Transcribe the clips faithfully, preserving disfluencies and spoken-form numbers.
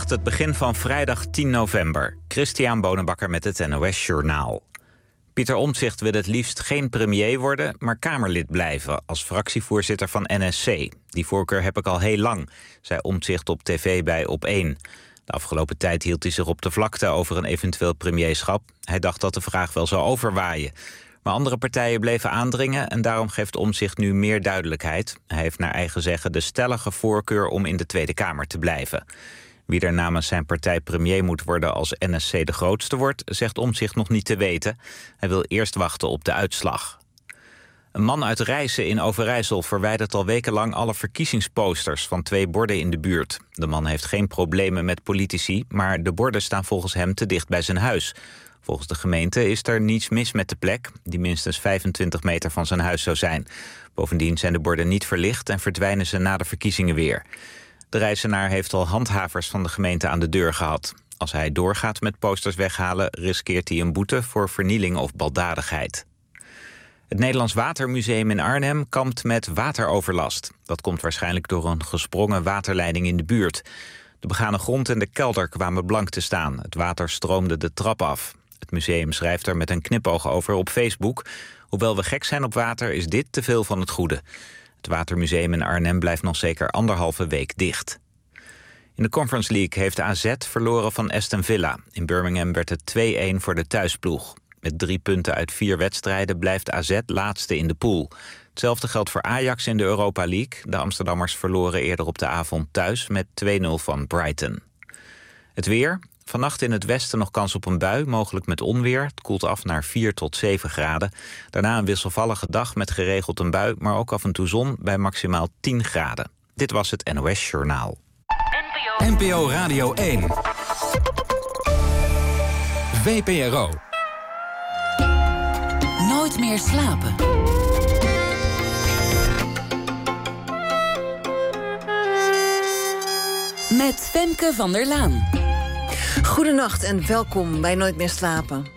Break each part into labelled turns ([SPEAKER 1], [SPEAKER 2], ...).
[SPEAKER 1] Goedenacht, het begin van vrijdag tien november. Christian Bonenbakker met het N O S Journaal. Pieter Omtzigt wil het liefst geen premier worden, maar Kamerlid blijven als fractievoorzitter van N S C. Die voorkeur heb ik al heel lang, zei Omtzigt op tv bij Op één. De afgelopen tijd hield hij zich op de vlakte over een eventueel premierschap. Hij dacht dat de vraag wel zou overwaaien. Maar andere partijen bleven aandringen en daarom geeft Omtzigt nu meer duidelijkheid. Hij heeft naar eigen zeggen de stellige voorkeur om in de Tweede Kamer te blijven. Wie er namens zijn partij premier moet worden als N S C de grootste wordt, zegt Omtzigt nog niet te weten. Hij wil eerst wachten op de uitslag. Een man uit Rijssen in Overijssel verwijdert al wekenlang alle verkiezingsposters van twee borden in de buurt. De man heeft geen problemen met politici, maar de borden staan volgens hem te dicht bij zijn huis. Volgens de gemeente is er niets mis met de plek, die minstens vijfentwintig meter van zijn huis zou zijn. Bovendien zijn de borden niet verlicht en verdwijnen ze na de verkiezingen weer. De Rijssenaar heeft al handhavers van de gemeente aan de deur gehad. Als hij doorgaat met posters weghalen, riskeert hij een boete voor vernieling of baldadigheid. Het Nederlands Watermuseum in Arnhem kampt met wateroverlast. Dat komt waarschijnlijk door een gesprongen waterleiding in de buurt. De begane grond en de kelder kwamen blank te staan. Het water stroomde de trap af. Het museum schrijft er met een knipoog over op Facebook. Hoewel we gek zijn op water, is dit te veel van het goede. Het Watermuseum in Arnhem blijft nog zeker anderhalve week dicht. In de Conference League heeft A Z verloren van Aston Villa. In Birmingham werd het twee-een voor de thuisploeg. Met drie punten uit vier wedstrijden blijft A Z laatste in de pool. Hetzelfde geldt voor Ajax in de Europa League. De Amsterdammers verloren eerder op de avond thuis met twee-nul van Brighton. Het weer. Vannacht in het westen nog kans op een bui, mogelijk met onweer. Het koelt af naar vier tot zeven graden. Daarna een wisselvallige dag met geregeld een bui, maar ook af en toe zon bij maximaal tien graden. Dit was het N O S Journaal.
[SPEAKER 2] N P O Radio één. V P R O.
[SPEAKER 3] Nooit meer slapen. Met Femke van der Laan.
[SPEAKER 4] Goedenacht en welkom bij Nooit meer slapen.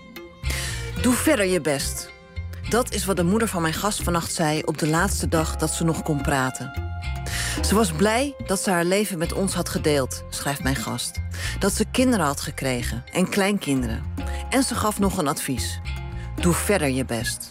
[SPEAKER 4] Doe verder je best. Dat is wat de moeder van mijn gast vannacht zei op de laatste dag dat ze nog kon praten. Ze was blij dat ze haar leven met ons had gedeeld, schrijft mijn gast. Dat ze kinderen had gekregen en kleinkinderen. En ze gaf nog een advies. Doe verder je best.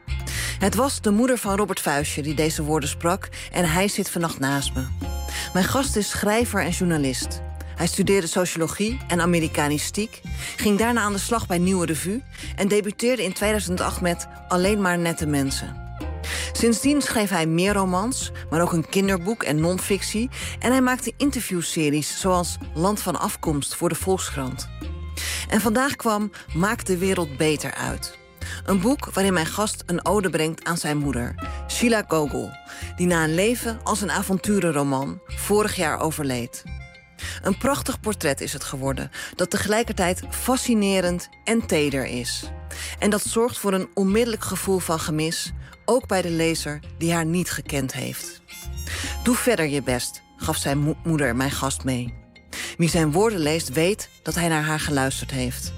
[SPEAKER 4] Het was de moeder van Robert Vuijsje die deze woorden sprak en hij zit vannacht naast me. Mijn gast is schrijver en journalist. Hij studeerde sociologie en Amerikanistiek, ging daarna aan de slag bij Nieuwe Revue en debuteerde in tweeduizend acht met Alleen maar nette mensen. Sindsdien schreef hij meer romans, maar ook een kinderboek en non-fictie en hij maakte interviewseries zoals Land van Afkomst voor de Volkskrant. En vandaag kwam Maak de wereld beter uit. Een boek waarin mijn gast een ode brengt aan zijn moeder, Sheila Gogol, die na een leven als een avonturenroman vorig jaar overleed. Een prachtig portret is het geworden, dat tegelijkertijd fascinerend en teder is. En dat zorgt voor een onmiddellijk gevoel van gemis, ook bij de lezer die haar niet gekend heeft. Doe verder je best, gaf zijn mo- moeder mijn gast mee. Wie zijn woorden leest, weet dat hij naar haar geluisterd heeft.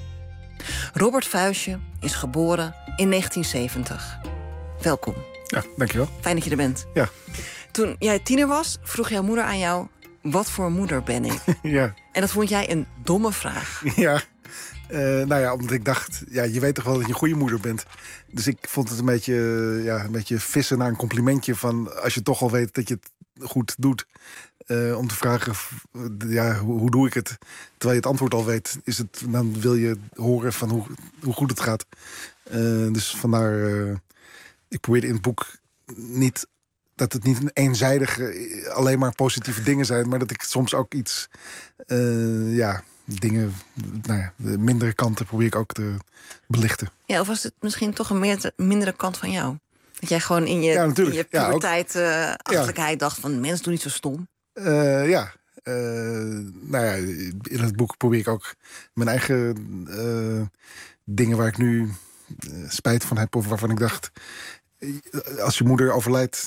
[SPEAKER 4] Robert Vuijsje is geboren in negentien zeventig. Welkom.
[SPEAKER 5] Ja, dankjewel.
[SPEAKER 4] Fijn dat je er bent.
[SPEAKER 5] Ja.
[SPEAKER 4] Toen jij tiener was, vroeg jouw moeder aan jou: wat voor moeder ben ik?
[SPEAKER 5] Ja.
[SPEAKER 4] En dat vond jij een domme vraag.
[SPEAKER 5] Ja. Uh, nou ja, omdat ik dacht, ja, je weet toch wel dat je een goede moeder bent. Dus ik vond het een beetje, ja, een beetje vissen naar een complimentje van, als je toch al weet dat je het goed doet, uh, om te vragen, ja, hoe, hoe doe ik het? Terwijl je het antwoord al weet, is het, dan wil je horen van hoe, hoe goed het gaat. Uh, dus vandaar, uh, ik probeerde in het boek niet, dat het niet een eenzijdige, alleen maar positieve dingen zijn, maar dat ik soms ook iets, uh, ja, dingen, nou ja, de mindere kanten probeer ik ook te belichten.
[SPEAKER 4] Ja, of was het misschien toch een meer, mindere kant van jou? Dat jij gewoon in je,
[SPEAKER 5] ja,
[SPEAKER 4] in je puberteit,
[SPEAKER 5] ja,
[SPEAKER 4] uh, achterlijkheid ja. dacht van, mensen doen niet zo stom.
[SPEAKER 5] Uh, ja. Uh, nou ja, in het boek probeer ik ook mijn eigen uh, dingen waar ik nu uh, spijt van heb, of waarvan ik dacht, als je moeder overlijdt,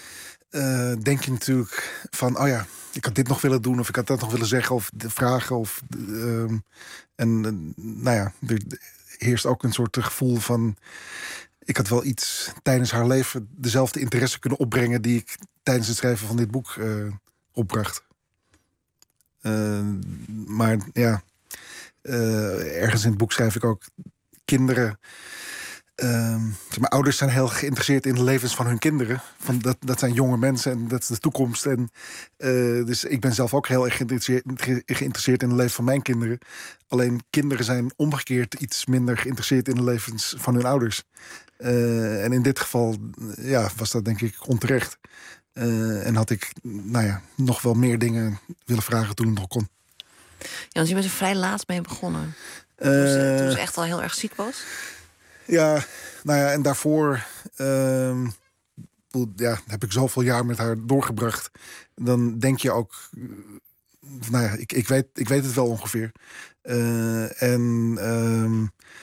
[SPEAKER 5] uh, denk je natuurlijk van, oh ja, ik had dit nog willen doen, of ik had dat nog willen zeggen, of vragen. Of, uh, en uh, nou ja, er heerst ook een soort gevoel van, ik had wel iets tijdens haar leven dezelfde interesse kunnen opbrengen die ik tijdens het schrijven van dit boek uh, opbracht. Uh, maar ja, uh, ergens in het boek schrijf ik ook kinderen. Uh, zeg maar, ouders zijn heel geïnteresseerd in de levens van hun kinderen. Van dat, dat zijn jonge mensen en dat is de toekomst. En, uh, dus ik ben zelf ook heel erg geïnteresseerd, ge- geïnteresseerd in het leven van mijn kinderen. Alleen kinderen zijn omgekeerd iets minder geïnteresseerd in de levens van hun ouders. Uh, en in dit geval ja, was dat denk ik onterecht. Uh, en had ik nou ja, nog wel meer dingen willen vragen toen het nog kon.
[SPEAKER 4] Ja, want je bent er vrij laat mee begonnen.
[SPEAKER 5] Uh,
[SPEAKER 4] toen, ze, toen ze echt al heel erg ziek was? Ja,
[SPEAKER 5] nou ja, en daarvoor uh, ja, heb ik zoveel jaar met haar doorgebracht. Dan denk je ook, nou ja, ik, ik, weet, ik weet het wel ongeveer. Uh, en uh,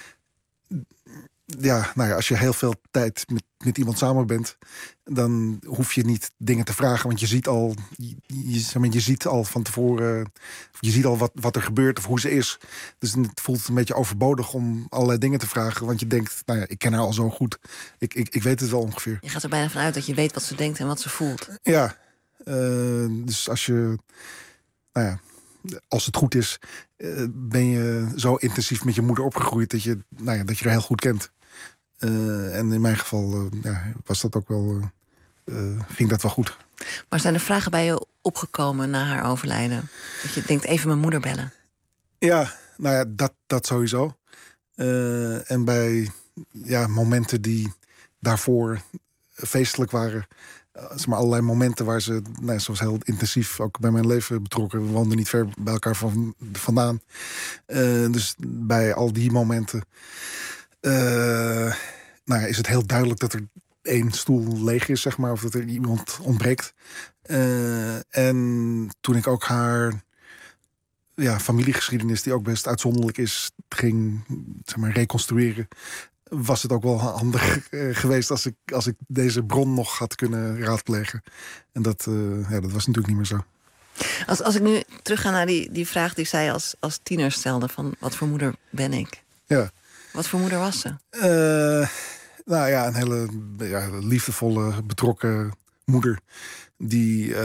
[SPEAKER 5] ja, nou ja, als je heel veel tijd met, met iemand samen bent, dan hoef je niet dingen te vragen, want je ziet al, je, je, je ziet al van tevoren, je ziet al wat, wat er gebeurt of hoe ze is. Dus het voelt een beetje overbodig om allerlei dingen te vragen, want je denkt, nou ja, ik ken haar al zo goed, ik, ik, ik weet het wel ongeveer.
[SPEAKER 4] Je gaat er bijna vanuit dat je weet wat ze denkt en wat ze voelt.
[SPEAKER 5] Ja, uh, dus als je, nou ja, als het goed is, uh, ben je zo intensief met je moeder opgegroeid dat je, nou ja, dat je haar heel goed kent. Uh, en in mijn geval uh, ja, was dat ook wel, uh, uh, ging dat wel goed.
[SPEAKER 4] Maar zijn er vragen bij je opgekomen na haar overlijden? Dat je denkt, even mijn moeder bellen? Ja,
[SPEAKER 5] nou ja, dat, dat sowieso. Uh, en bij ja, momenten die daarvoor feestelijk waren, uh, zeg maar allerlei momenten waar ze, nou, ze was heel intensief ook bij mijn leven betrokken. We woonden niet ver bij elkaar van, vandaan. Uh, dus bij al die momenten Uh, nou ja, is het heel duidelijk dat er één stoel leeg is, zeg maar, of dat er iemand ontbreekt. Uh, en toen ik ook haar ja, familiegeschiedenis, die ook best uitzonderlijk is, ging zeg maar, reconstrueren, was het ook wel handig uh, geweest als ik, als ik deze bron nog had kunnen raadplegen. En dat, uh, ja, dat was natuurlijk niet meer zo.
[SPEAKER 4] Als, als ik nu terugga naar die, die vraag die zij als, als tiener stelde, van wat voor moeder ben ik?
[SPEAKER 5] Ja.
[SPEAKER 4] Wat voor moeder was ze?
[SPEAKER 5] Uh, nou ja, een hele ja, liefdevolle, betrokken moeder. Die, uh,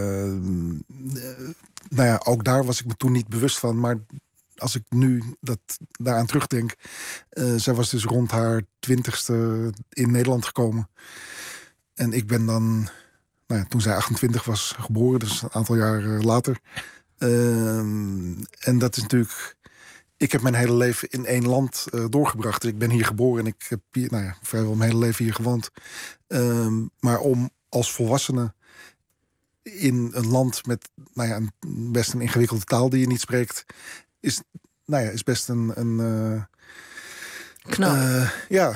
[SPEAKER 5] nou ja, ook daar was ik me toen niet bewust van. Maar als ik nu dat daaraan terugdenk, Uh, zij was dus rond haar twintigste in Nederland gekomen. En ik ben dan, nou ja, toen zij achtentwintig was, geboren. Dus een aantal jaar later. Uh, en dat is natuurlijk, ik heb mijn hele leven in één land uh, doorgebracht. Ik ben hier geboren en ik heb hier, nou ja, vrijwel mijn hele leven hier gewoond. Um, maar om als volwassene in een land met, nou ja, een, best een ingewikkelde taal die je niet spreekt, is, nou ja, is best een, een uh,
[SPEAKER 4] knap. Uh,
[SPEAKER 5] ja.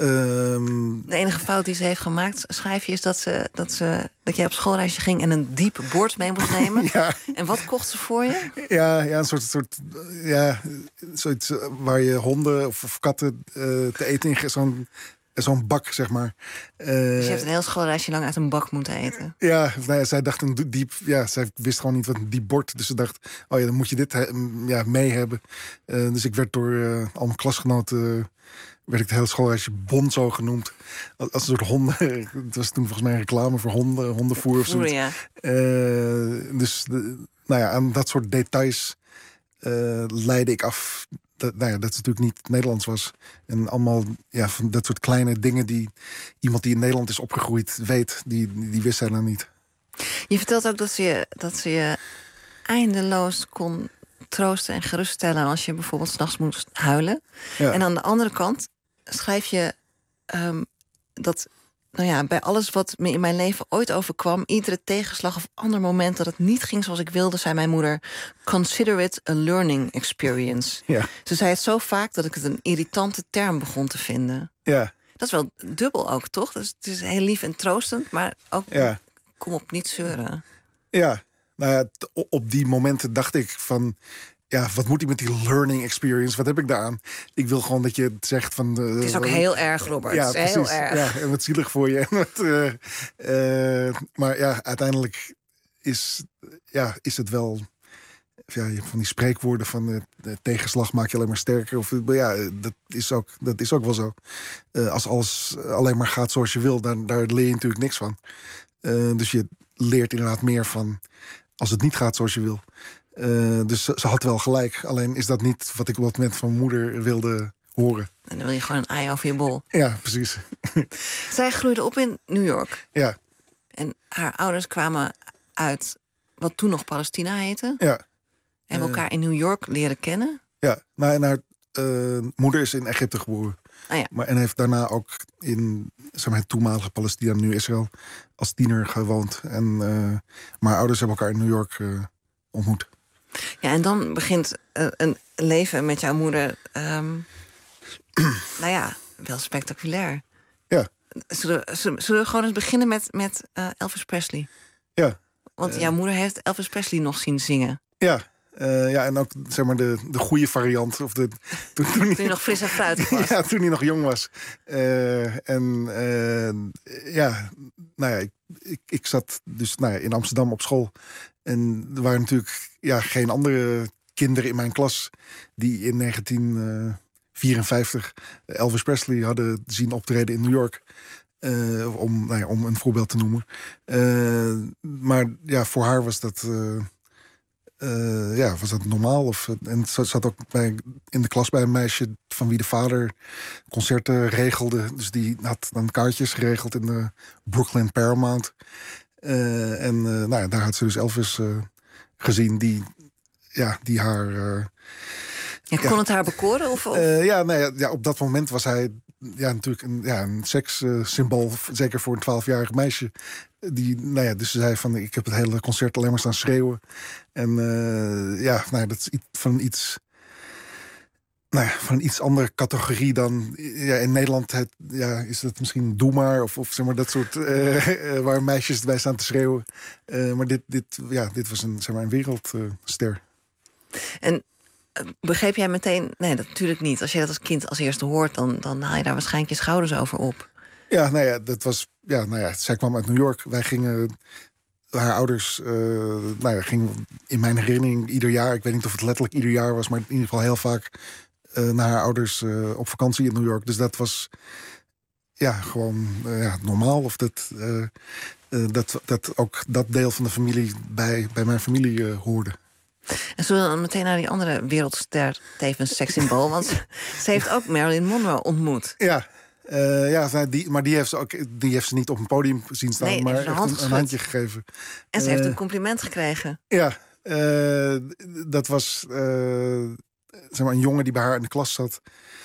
[SPEAKER 5] Um,
[SPEAKER 4] de enige fout die ze heeft gemaakt, schrijf je, is dat ze dat ze dat jij op schoolreisje ging en een diep bord mee moest nemen.
[SPEAKER 5] Ja.
[SPEAKER 4] En wat kocht ze voor je?
[SPEAKER 5] Ja, ja, een soort, soort ja, zoiets waar je honden of, of katten uh, te eten in zo'n zo'n bak, zeg maar. Uh,
[SPEAKER 4] dus je hebt een heel schoolreisje lang uit een bak moeten eten?
[SPEAKER 5] Ja, nou ja, zij dacht een diep, ja, zij wist gewoon niet wat een diep bord. Dus ze dacht, oh ja, dan moet je dit he, ja, mee hebben. Uh, dus ik werd door uh, al mijn klasgenoten, uh, werd ik het hele schoolreisje Bonzo genoemd. Als een soort honden. Het was toen volgens mij een reclame voor honden, hondenvoer of zoiets.
[SPEAKER 4] Ja.
[SPEAKER 5] Uh, dus de, nou ja, aan dat soort details uh, leidde ik af. Dat, nou ja, dat het natuurlijk niet Nederlands was. En allemaal ja, van dat soort kleine dingen die iemand die in Nederland is opgegroeid weet, die, die wist zij dan niet.
[SPEAKER 4] Je vertelt ook dat ze je, dat ze je eindeloos kon troosten en geruststellen als je bijvoorbeeld 's nachts moest huilen. Ja. En aan de andere kant schrijf je um, dat, nou ja, bij alles wat me in mijn leven ooit overkwam, iedere tegenslag of ander moment dat het niet ging zoals ik wilde, zei mijn moeder, consider it a learning experience.
[SPEAKER 5] Ja.
[SPEAKER 4] Ze zei het zo vaak dat ik het een irritante term begon te vinden.
[SPEAKER 5] Ja.
[SPEAKER 4] Dat is wel dubbel ook, toch? Dus het is heel lief en troostend, maar ook, ja, kom op, niet zeuren.
[SPEAKER 5] Ja, nou ja, op die momenten dacht ik van, ja, wat moet ik met die learning experience? Wat heb ik daaraan? Ik wil gewoon dat je het zegt van, Uh,
[SPEAKER 4] het is ook heel erg, Robert.
[SPEAKER 5] Ja,
[SPEAKER 4] het is
[SPEAKER 5] precies.
[SPEAKER 4] Heel erg.
[SPEAKER 5] Ja, en wat zielig voor je. wat, uh, uh, maar ja, uiteindelijk is, ja, is het wel, ja, je hebt van die spreekwoorden van uh, de tegenslag maak je alleen maar sterker. Of, ja, dat is ook, dat is ook wel zo. Uh, als alles alleen maar gaat zoals je wil, daar, daar leer je natuurlijk niks van. Uh, dus je leert inderdaad meer van als het niet gaat zoals je wil. Uh, dus ze, ze had wel gelijk. Alleen is dat niet wat ik op dat moment van mijn moeder wilde horen.
[SPEAKER 4] En dan wil je gewoon een ei over je bol.
[SPEAKER 5] Ja, precies.
[SPEAKER 4] Zij groeide op in New York.
[SPEAKER 5] Ja.
[SPEAKER 4] En haar ouders kwamen uit wat toen nog Palestina heette.
[SPEAKER 5] Ja.
[SPEAKER 4] Hebben
[SPEAKER 5] uh,
[SPEAKER 4] elkaar in New York leren kennen.
[SPEAKER 5] Ja, nou, en haar uh, moeder is in Egypte geboren.
[SPEAKER 4] Ah, ja.
[SPEAKER 5] Maar, en heeft daarna ook in zeg maar, het toenmalige Palestina, nu Israël, als tiener gewoond. En, uh, maar haar ouders hebben elkaar in New York uh, ontmoet.
[SPEAKER 4] Ja, en dan begint uh, een leven met jouw moeder... Um, nou ja, wel spectaculair.
[SPEAKER 5] Ja.
[SPEAKER 4] Zullen, zullen, zullen we gewoon eens beginnen met, met uh, Elvis Presley?
[SPEAKER 5] Ja.
[SPEAKER 4] Want
[SPEAKER 5] uh,
[SPEAKER 4] jouw moeder heeft Elvis Presley nog zien zingen.
[SPEAKER 5] Ja. Uh, ja, en ook zeg maar de, de goede variant. Of de,
[SPEAKER 4] toen, toen, toen hij nog fris en fruitig was.
[SPEAKER 5] Ja, toen hij nog jong was. Uh, en uh, ja, nou ja, ik, ik, ik zat dus nou ja, in Amsterdam op school. En er waren natuurlijk ja, geen andere kinderen in mijn klas die in negentien vierenvijftig Elvis Presley hadden zien optreden in New York. Uh, om, nou ja, om een voorbeeld te noemen. Uh, maar ja, voor haar was dat... Uh, Uh, ja, was dat normaal? Of, en ze zat ook bij, in de klas bij een meisje van wie de vader concerten regelde. Dus die had dan kaartjes geregeld in de Brooklyn Paramount. Uh, en uh, nou ja, daar had ze dus Elvis uh, gezien die, ja, die haar... Uh,
[SPEAKER 4] ja, kon ja, het haar bekoren? Of, of?
[SPEAKER 5] Uh, ja, nou ja, ja, op dat moment was hij ja, natuurlijk een, ja, een sekssymbool. Uh, zeker voor een twaalfjarig meisje. Die, nou ja, dus ze zei van, ik heb het hele concert alleen maar staan schreeuwen. En uh, ja, nou ja, dat is iets, van iets... Nou ja, van een iets andere categorie dan... Ja, in Nederland het, ja, is dat misschien Doe Maar... of, of zeg maar dat soort... Uh, uh, waar meisjes bij staan te schreeuwen. Uh, maar dit, dit, ja, dit was een, zeg maar, een wereldster.
[SPEAKER 4] Uh, en begreep jij meteen... Nee, dat natuurlijk niet. Als je dat als kind als eerste hoort... dan, dan haal je daar waarschijnlijk je schouders over op.
[SPEAKER 5] Ja, nou ja, dat was... Ja, nou ja, zij kwam uit New York. Wij gingen... Haar ouders... Uh, nou ja, gingen in mijn herinnering ieder jaar... Ik weet niet of het letterlijk ieder jaar was... maar in ieder geval heel vaak... Uh, naar haar ouders uh, op vakantie in New York. Dus dat was... Ja, gewoon uh, ja, normaal. Of dat, uh, uh, dat, dat ook dat deel van de familie... bij, bij mijn familie uh, hoorde.
[SPEAKER 4] En zullen we dan meteen naar die andere wereldster... tevens sekssymbool? Want ze heeft ook Marilyn Monroe ontmoet.
[SPEAKER 5] Ja. Uh, ja, die, maar die heeft, ze ook, die heeft ze niet op een podium zien staan, nee, maar een, hand een, een handje gegeven.
[SPEAKER 4] En ze
[SPEAKER 5] uh,
[SPEAKER 4] heeft een compliment gekregen.
[SPEAKER 5] Ja, uh, dat was uh, zeg maar een jongen die bij haar in de klas zat.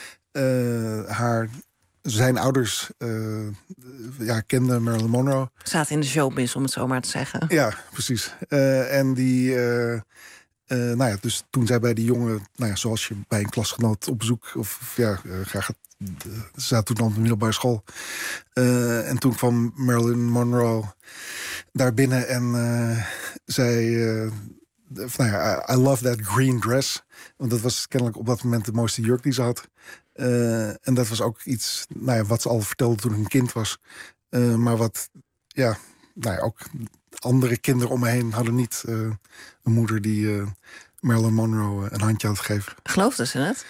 [SPEAKER 5] Uh, haar, zijn ouders uh, ja, kenden Marilyn Monroe.
[SPEAKER 4] Zaten in de showbiz, om het zo maar te zeggen.
[SPEAKER 5] Ja, precies. Uh, en die... Uh, Uh, nou ja, dus toen zij bij die jongen, nou ja, zoals je bij een klasgenoot op bezoek, of, of ja, uh, graag het, uh, ze zaten toen dan op de middelbare school. Uh, en toen kwam Marilyn Monroe daar binnen en uh, zei, uh, nou ja, I, I love that green dress. Want dat was kennelijk op dat moment de mooiste jurk die ze had. Uh, en dat was ook iets, nou ja, wat ze al vertelde toen ik een kind was. Uh, maar wat, ja, nou ja, ook... Andere kinderen om me heen hadden niet uh, een moeder die uh, Marilyn Monroe een handje had gegeven.
[SPEAKER 4] Geloofden ze het?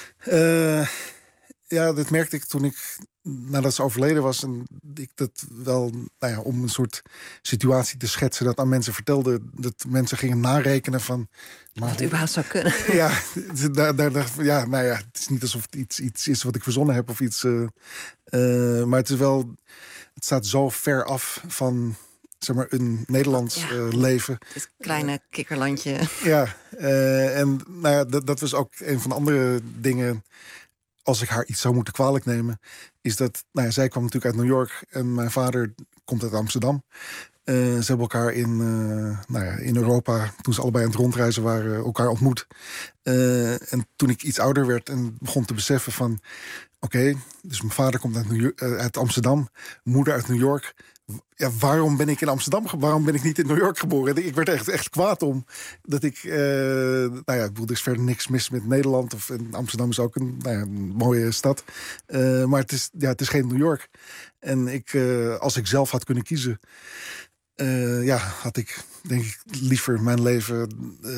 [SPEAKER 5] Uh, ja, dat merkte ik toen ik, nadat ze overleden was... en ik dat wel, nou ja, om een soort situatie te schetsen... dat aan mensen vertelde, dat mensen gingen narekenen van...
[SPEAKER 4] Maar, of het überhaupt zou kunnen.
[SPEAKER 5] Ja, daar, daar, daar, ja, nou ja, het is niet alsof het iets, iets is wat ik verzonnen heb of iets... Uh, uh, maar het is wel, het staat zo ver af van... zeg maar, een Nederlands ja, uh, leven.
[SPEAKER 4] Het kleine kikkerlandje.
[SPEAKER 5] Ja, uh, en nou ja, dat, dat was ook een van de andere dingen... als ik haar iets zou moeten kwalijk nemen... is dat, nou ja, zij kwam natuurlijk uit New York... en mijn vader komt uit Amsterdam. Uh, ze hebben elkaar in, uh, nou ja, in Europa... toen ze allebei aan het rondreizen waren, elkaar ontmoet. Uh, en toen ik iets ouder werd en begon te beseffen van... oké, okay, dus mijn vader komt uit, New York, uh, uit Amsterdam... moeder uit New York... Ja, waarom ben ik in Amsterdam? Waarom ben ik niet in New York geboren? Ik werd echt, echt kwaad om dat ik... Uh, nou ja, ik bedoel, er is verder niks mis met Nederland. Of, en Amsterdam is ook een, nou ja, een mooie stad. Uh, maar het is, ja, het is geen New York. En ik, uh, als ik zelf had kunnen kiezen... Uh, ja, had ik, denk ik, liever mijn leven...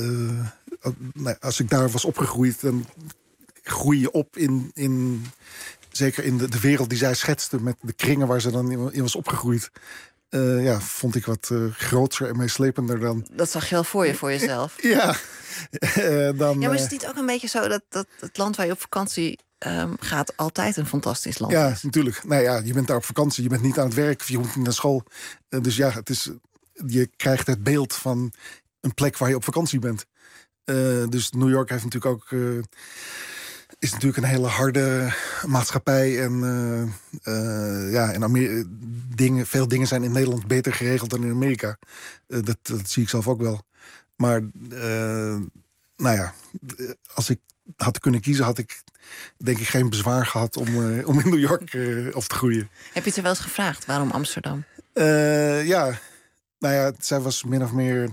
[SPEAKER 5] Uh, nou, als ik daar was opgegroeid... dan groei je op in... in zeker in de, de wereld die zij schetste... met de kringen waar ze dan in, in was opgegroeid. uh, ja, vond ik wat uh, groter en meeslepender dan...
[SPEAKER 4] Dat zag je wel voor je, voor jezelf.
[SPEAKER 5] Ja. uh, dan,
[SPEAKER 4] ja, maar is het niet ook een beetje zo dat, dat het land waar je op vakantie um, gaat altijd een fantastisch land
[SPEAKER 5] ja,
[SPEAKER 4] is?
[SPEAKER 5] Ja, natuurlijk. Nou ja, je bent daar op vakantie, je bent niet aan het werk, je moet niet naar school. Uh, dus ja, het is, je krijgt het beeld van een plek waar je op vakantie bent. Uh, dus New York heeft natuurlijk ook... Uh, is natuurlijk een hele harde maatschappij. En, uh, uh, ja, en Amer- dingen, veel dingen zijn in Nederland beter geregeld dan in Amerika. Uh, dat, dat zie ik zelf ook wel. Maar, uh, nou ja, als ik had kunnen kiezen, had ik denk ik geen bezwaar gehad om, uh, om in New York uh, op te groeien.
[SPEAKER 4] Heb je het er wel eens gevraagd? Waarom Amsterdam?
[SPEAKER 5] Uh, ja, nou ja, zij was min of meer...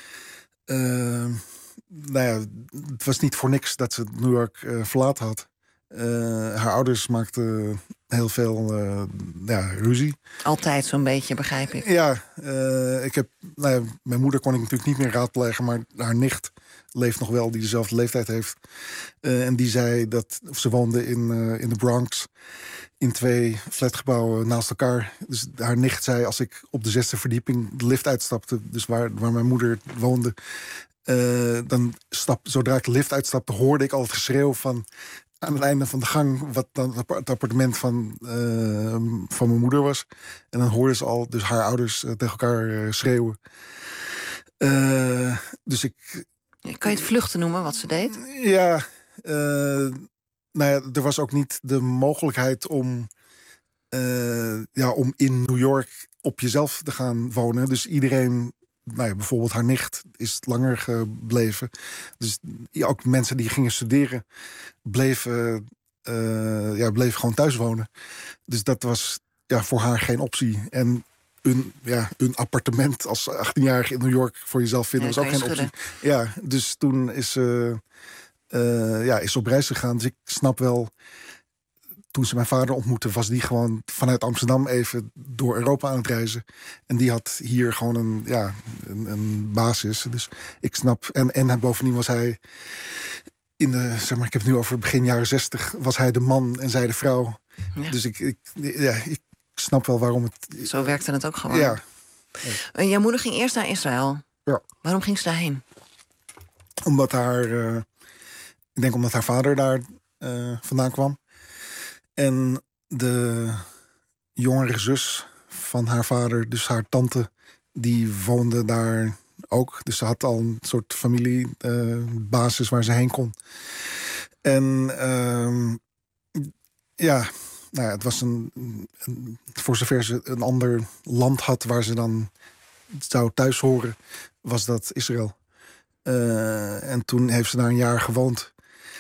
[SPEAKER 5] Uh, Nou ja, het was niet voor niks dat ze New York uh, verlaten had. Uh, haar ouders maakten heel veel uh, ja, ruzie.
[SPEAKER 4] Altijd zo'n beetje, begrijp ik.
[SPEAKER 5] Ja, uh, ik heb, nou ja, mijn moeder kon ik natuurlijk niet meer raadplegen, maar haar nicht leeft nog wel, die dezelfde leeftijd heeft. Uh, en die zei dat, of ze woonde in, uh, in de Bronx, in twee flatgebouwen naast elkaar. Dus haar nicht zei, als ik op de zesde verdieping de lift uitstapte, dus waar, waar mijn moeder woonde, Uh, dan stap, zodra ik de lift uitstapte, hoorde ik al het geschreeuw van aan het einde van de gang, wat dan het appartement van, uh, van mijn moeder was. En dan hoorden ze al, dus haar ouders uh, tegen elkaar uh, schreeuwen. Uh, dus ik...
[SPEAKER 4] Kan je het vluchten noemen, wat ze deed?
[SPEAKER 5] Ja, uh, nou ja, er was ook niet de mogelijkheid om, uh, ja, om in New York op jezelf te gaan wonen. Dus iedereen... Nou ja, bijvoorbeeld haar nicht is langer gebleven. Dus ook mensen die gingen studeren bleven, uh, ja, bleven gewoon thuis wonen. Dus dat was ja, voor haar geen optie. En een, ja, een appartement als achttienjarige in New York voor jezelf vinden ja, was ook geen schudden. optie. Ja, dus toen is ze uh, ja, is op reis gegaan. Dus ik snap wel... Toen ze mijn vader ontmoette, was die gewoon vanuit Amsterdam even door Europa aan het reizen. En die had hier gewoon een, ja, een, een basis. Dus ik snap. En, en bovendien was hij in de, zeg maar, ik heb het nu over begin jaren zestig, was hij de man en zij de vrouw. Ja. Dus ik, ik, ja, ik snap wel waarom het.
[SPEAKER 4] Zo werkte het ook gewoon.
[SPEAKER 5] Ja.
[SPEAKER 4] En jouw moeder ging eerst naar Israël.
[SPEAKER 5] Ja.
[SPEAKER 4] Waarom ging ze daarheen?
[SPEAKER 5] Omdat haar, uh, ik denk omdat haar vader daar uh, vandaan kwam. En de jongere zus van haar vader, dus haar tante, die woonde daar ook. Dus ze had al een soort familiebasis uh, waar ze heen kon. En uh, ja, nou ja, het was een, een... Voor zover ze een ander land had waar ze dan zou thuis horen, was dat Israël. Uh, en toen heeft ze daar een jaar gewoond.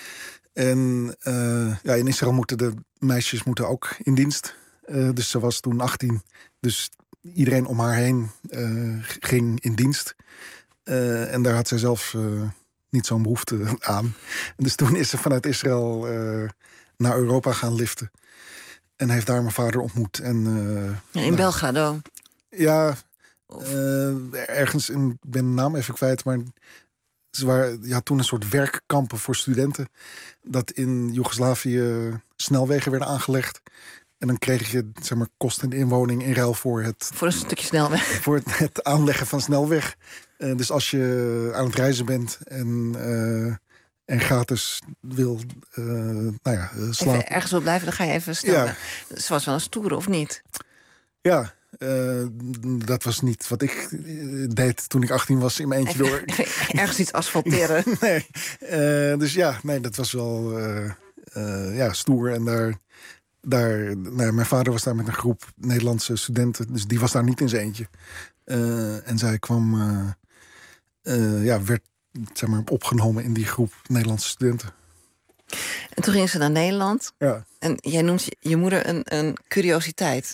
[SPEAKER 5] En uh, ja, in Israël moeten de meisjes moeten ook in dienst. Uh, dus ze was toen achttien. Dus iedereen om haar heen uh, ging in dienst. Uh, en daar had zij zelf uh, niet zo'n behoefte aan. En dus toen is ze vanuit Israël uh, naar Europa gaan liften. En heeft daar mijn vader ontmoet. En, uh,
[SPEAKER 4] ja, in uh, Belgrado?
[SPEAKER 5] Ja, uh, ergens, in, ik ben de naam even kwijt, maar... Ze waren, ja, toen een soort werkkampen voor studenten. Dat in Joegoslavië snelwegen werden aangelegd. En dan kreeg je, zeg maar, kosten en inwoning in ruil voor het...
[SPEAKER 4] Voor een stukje snelweg.
[SPEAKER 5] Voor het, het aanleggen van snelweg. Uh, dus als je aan het reizen bent en, uh, en gratis wil uh, nou ja, slapen...
[SPEAKER 4] Even ergens wil blijven, dan ga je even snel. Ja. Ze was wel een stoere, of niet?
[SPEAKER 5] Ja. Uh, dat was niet wat ik deed toen ik achttien was in mijn eentje door.
[SPEAKER 4] Ergens iets asfalteren.
[SPEAKER 5] Nee. Uh, dus ja, nee, dat was wel uh, uh, ja, stoer. En daar, daar nou, mijn vader was daar met een groep Nederlandse studenten. Dus die was daar niet in zijn eentje. Uh, en zij kwam, uh, uh, ja, werd zeg maar, opgenomen in die groep Nederlandse studenten.
[SPEAKER 4] En toen ging ze naar Nederland.
[SPEAKER 5] Ja.
[SPEAKER 4] En jij noemt je, je moeder een, een curiositeit.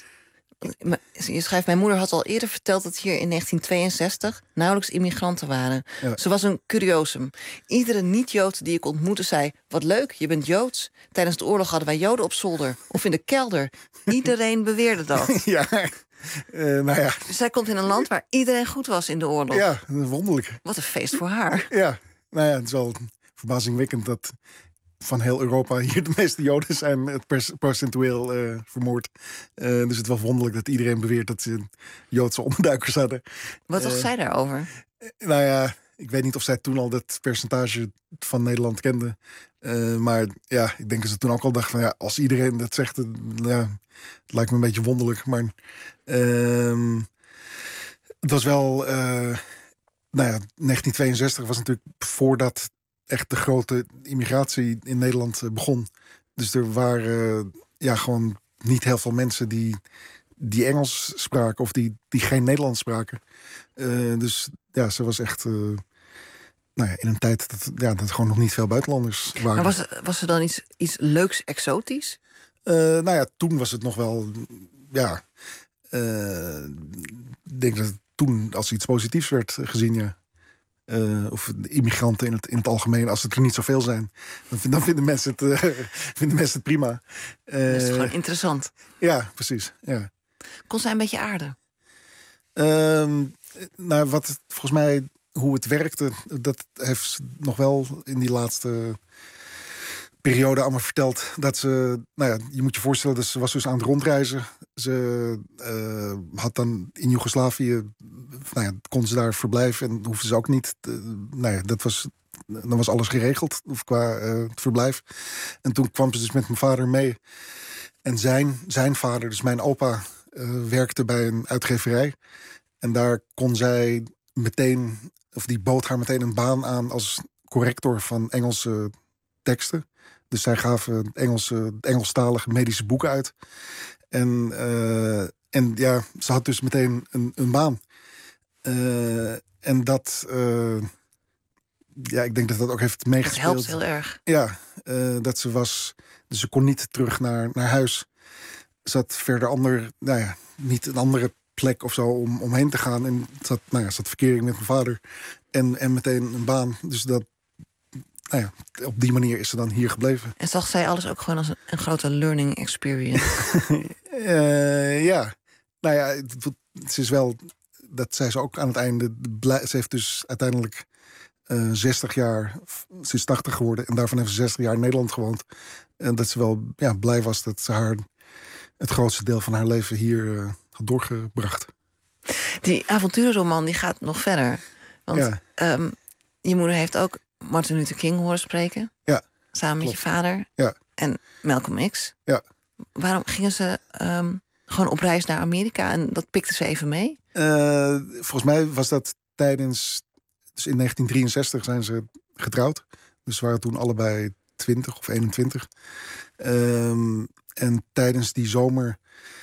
[SPEAKER 4] Je schrijft, mijn moeder had al eerder verteld dat hier in negentien tweeënzestig nauwelijks immigranten waren. Ja. Ze was een curiosum. Iedere niet-Jood die ik ontmoette zei, wat leuk, je bent Joods. Tijdens de oorlog hadden wij Joden op zolder of in de kelder. Iedereen beweerde dat.
[SPEAKER 5] Ja, uh, nou ja.
[SPEAKER 4] Dus zij komt in een land waar iedereen goed was in de oorlog.
[SPEAKER 5] Ja, wonderlijk.
[SPEAKER 4] Wat een feest voor haar.
[SPEAKER 5] Ja, nou ja, het is wel verbazingwekkend dat van heel Europa hier de meeste Joden zijn het pers- procentueel uh, vermoord. Uh, dus het is wel wonderlijk dat iedereen beweert dat ze Joodse onderduikers hadden.
[SPEAKER 4] Wat dacht uh, zij daarover?
[SPEAKER 5] Nou ja, ik weet niet of zij toen al dat percentage van Nederland kende. Uh, maar ja, ik denk dat ze toen ook al dacht van ja, als iedereen dat zegt, uh, ja, het lijkt me een beetje wonderlijk. Maar uh, het was wel, uh, nou ja, negentien tweeënzestig was natuurlijk voordat echt de grote immigratie in Nederland uh, begon. Dus er waren uh, ja, gewoon niet heel veel mensen die, die Engels spraken of die, die geen Nederlands spraken. Uh, dus ja, ze was echt uh, nou ja, in een tijd dat, ja, dat er gewoon nog niet veel buitenlanders waren.
[SPEAKER 4] Maar was, was er dan iets, iets leuks, exotisch?
[SPEAKER 5] Uh, nou ja, toen was het nog wel, ja, uh, ik denk dat het toen als iets positiefs werd gezien, ja. Uh, of de immigranten in het, in het algemeen, als het er niet zoveel zijn, dan, dan vinden, mensen het, uh, vinden mensen het prima.
[SPEAKER 4] Uh, dat is gewoon interessant.
[SPEAKER 5] Ja, precies. Ja.
[SPEAKER 4] Kon zij een beetje aarden?
[SPEAKER 5] Uh, nou, wat het, volgens mij, hoe het werkte, dat heeft nog wel in die laatste periode allemaal verteld. Dat ze, nou ja, je moet je voorstellen, dat ze was dus aan het rondreizen. Ze uh, had dan in Joegoslavië, nou ja, kon ze daar verblijven en hoefde ze ook niet. Uh, nou ja, dat was, dan was alles geregeld qua uh, het verblijf. En toen kwam ze dus met mijn vader mee. En zijn, zijn vader, dus mijn opa, uh, werkte bij een uitgeverij. En daar kon zij meteen, of die bood haar meteen een baan aan als corrector van Engelse teksten. Dus zij gaven Engelse, Engelstalige medische boeken uit. En, uh, en ja, ze had dus meteen een, een baan. Uh, en dat, uh, ja, ik denk dat dat ook heeft meegespeeld.
[SPEAKER 4] Dat helpt heel erg.
[SPEAKER 5] Ja, uh, dat ze was, dus ze kon niet terug naar, naar huis. Ze had verder ander, nou ja, niet een andere plek of zo om, omheen te gaan. En ze had, nou ja, ze had verkering met mijn vader. En, en meteen een baan. Dus dat, nou ja, op die manier is ze dan hier gebleven.
[SPEAKER 4] En zag zij alles ook gewoon als een, een grote learning experience?
[SPEAKER 5] uh, ja, nou ja, het, het is wel, dat zei ze ook aan het einde. Ze heeft dus uiteindelijk uh, zestig jaar, ze is tachtig geworden. En daarvan heeft ze zestig jaar in Nederland gewoond. En dat ze wel ja, blij was dat ze haar het grootste deel van haar leven hier uh, had doorgebracht.
[SPEAKER 4] Die avonturenroman die gaat nog verder. Want ja. um, je moeder heeft ook Martin Luther King horen spreken. Ja. Samen met Klopt. je vader.
[SPEAKER 5] Ja.
[SPEAKER 4] En Malcolm X.
[SPEAKER 5] Ja.
[SPEAKER 4] Waarom gingen ze um, gewoon op reis naar Amerika en dat pikten ze even mee?
[SPEAKER 5] Uh, volgens mij was dat tijdens, dus in negentien drieënzestig zijn ze getrouwd. Dus ze waren toen allebei twintig of eenentwintig. Um, en tijdens die zomer,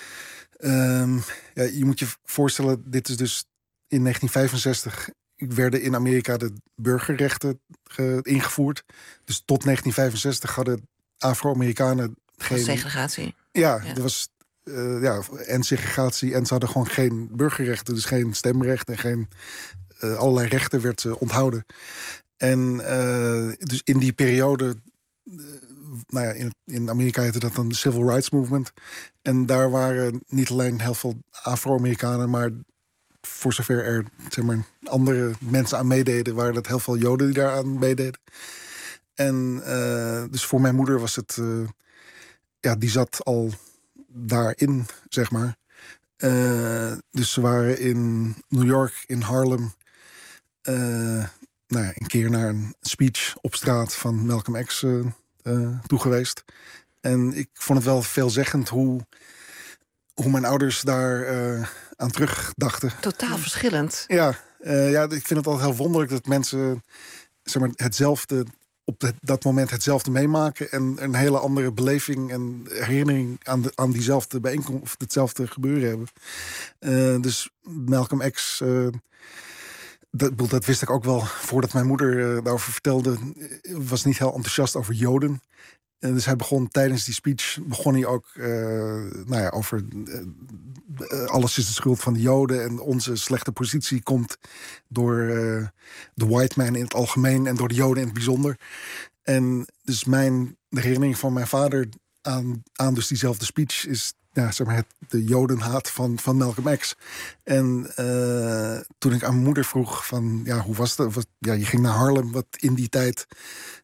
[SPEAKER 5] um, ja, je moet je voorstellen, dit is dus in negentien vijfenzestig werden in Amerika de burgerrechten ge- ingevoerd. Dus tot negentien vijfenzestig hadden Afro-Amerikanen geen
[SPEAKER 4] segregatie.
[SPEAKER 5] Ja, ja. er was uh, ja, en segregatie en ze hadden gewoon geen burgerrechten, dus geen stemrecht en geen uh, allerlei rechten werd uh, onthouden. En uh, dus in die periode, uh, nou ja, in, in Amerika heette dat dan de Civil Rights Movement. En daar waren niet alleen heel veel Afro-Amerikanen, maar voor zover er zeg maar, andere mensen aan meededen, waren dat heel veel Joden die daaraan meededen. En uh, dus voor mijn moeder was het, uh, ja, die zat al daarin, zeg maar. Uh, dus ze waren in New York, in Harlem, uh, nou ja, een keer naar een speech op straat van Malcolm X uh, uh, toe geweest. En ik vond het wel veelzeggend hoe, hoe mijn ouders daar uh, aan terugdachten.
[SPEAKER 4] Totaal verschillend.
[SPEAKER 5] Ja, uh, ja, ik vind het altijd heel wonderlijk dat mensen zeg maar, hetzelfde, op de, dat moment hetzelfde meemaken en een hele andere beleving en herinnering aan, de, aan diezelfde bijeenkomst of hetzelfde gebeuren hebben. Uh, dus Malcolm X, uh, dat, dat wist ik ook wel voordat mijn moeder uh, daarover vertelde, was niet heel enthousiast over Joden. Uh, dus hij begon tijdens die speech begon hij ook uh, nou ja, over uh, uh, alles is de schuld van de Joden en onze slechte positie komt door uh, de white man in het algemeen en door de Joden in het bijzonder. En dus mijn de herinnering van mijn vader aan, aan dus diezelfde speech is ja, zeg maar het, de Jodenhaat van, van Malcolm X. En uh, toen ik aan mijn moeder vroeg van ja, hoe was het? Was, ja, je ging naar Harlem, wat in die tijd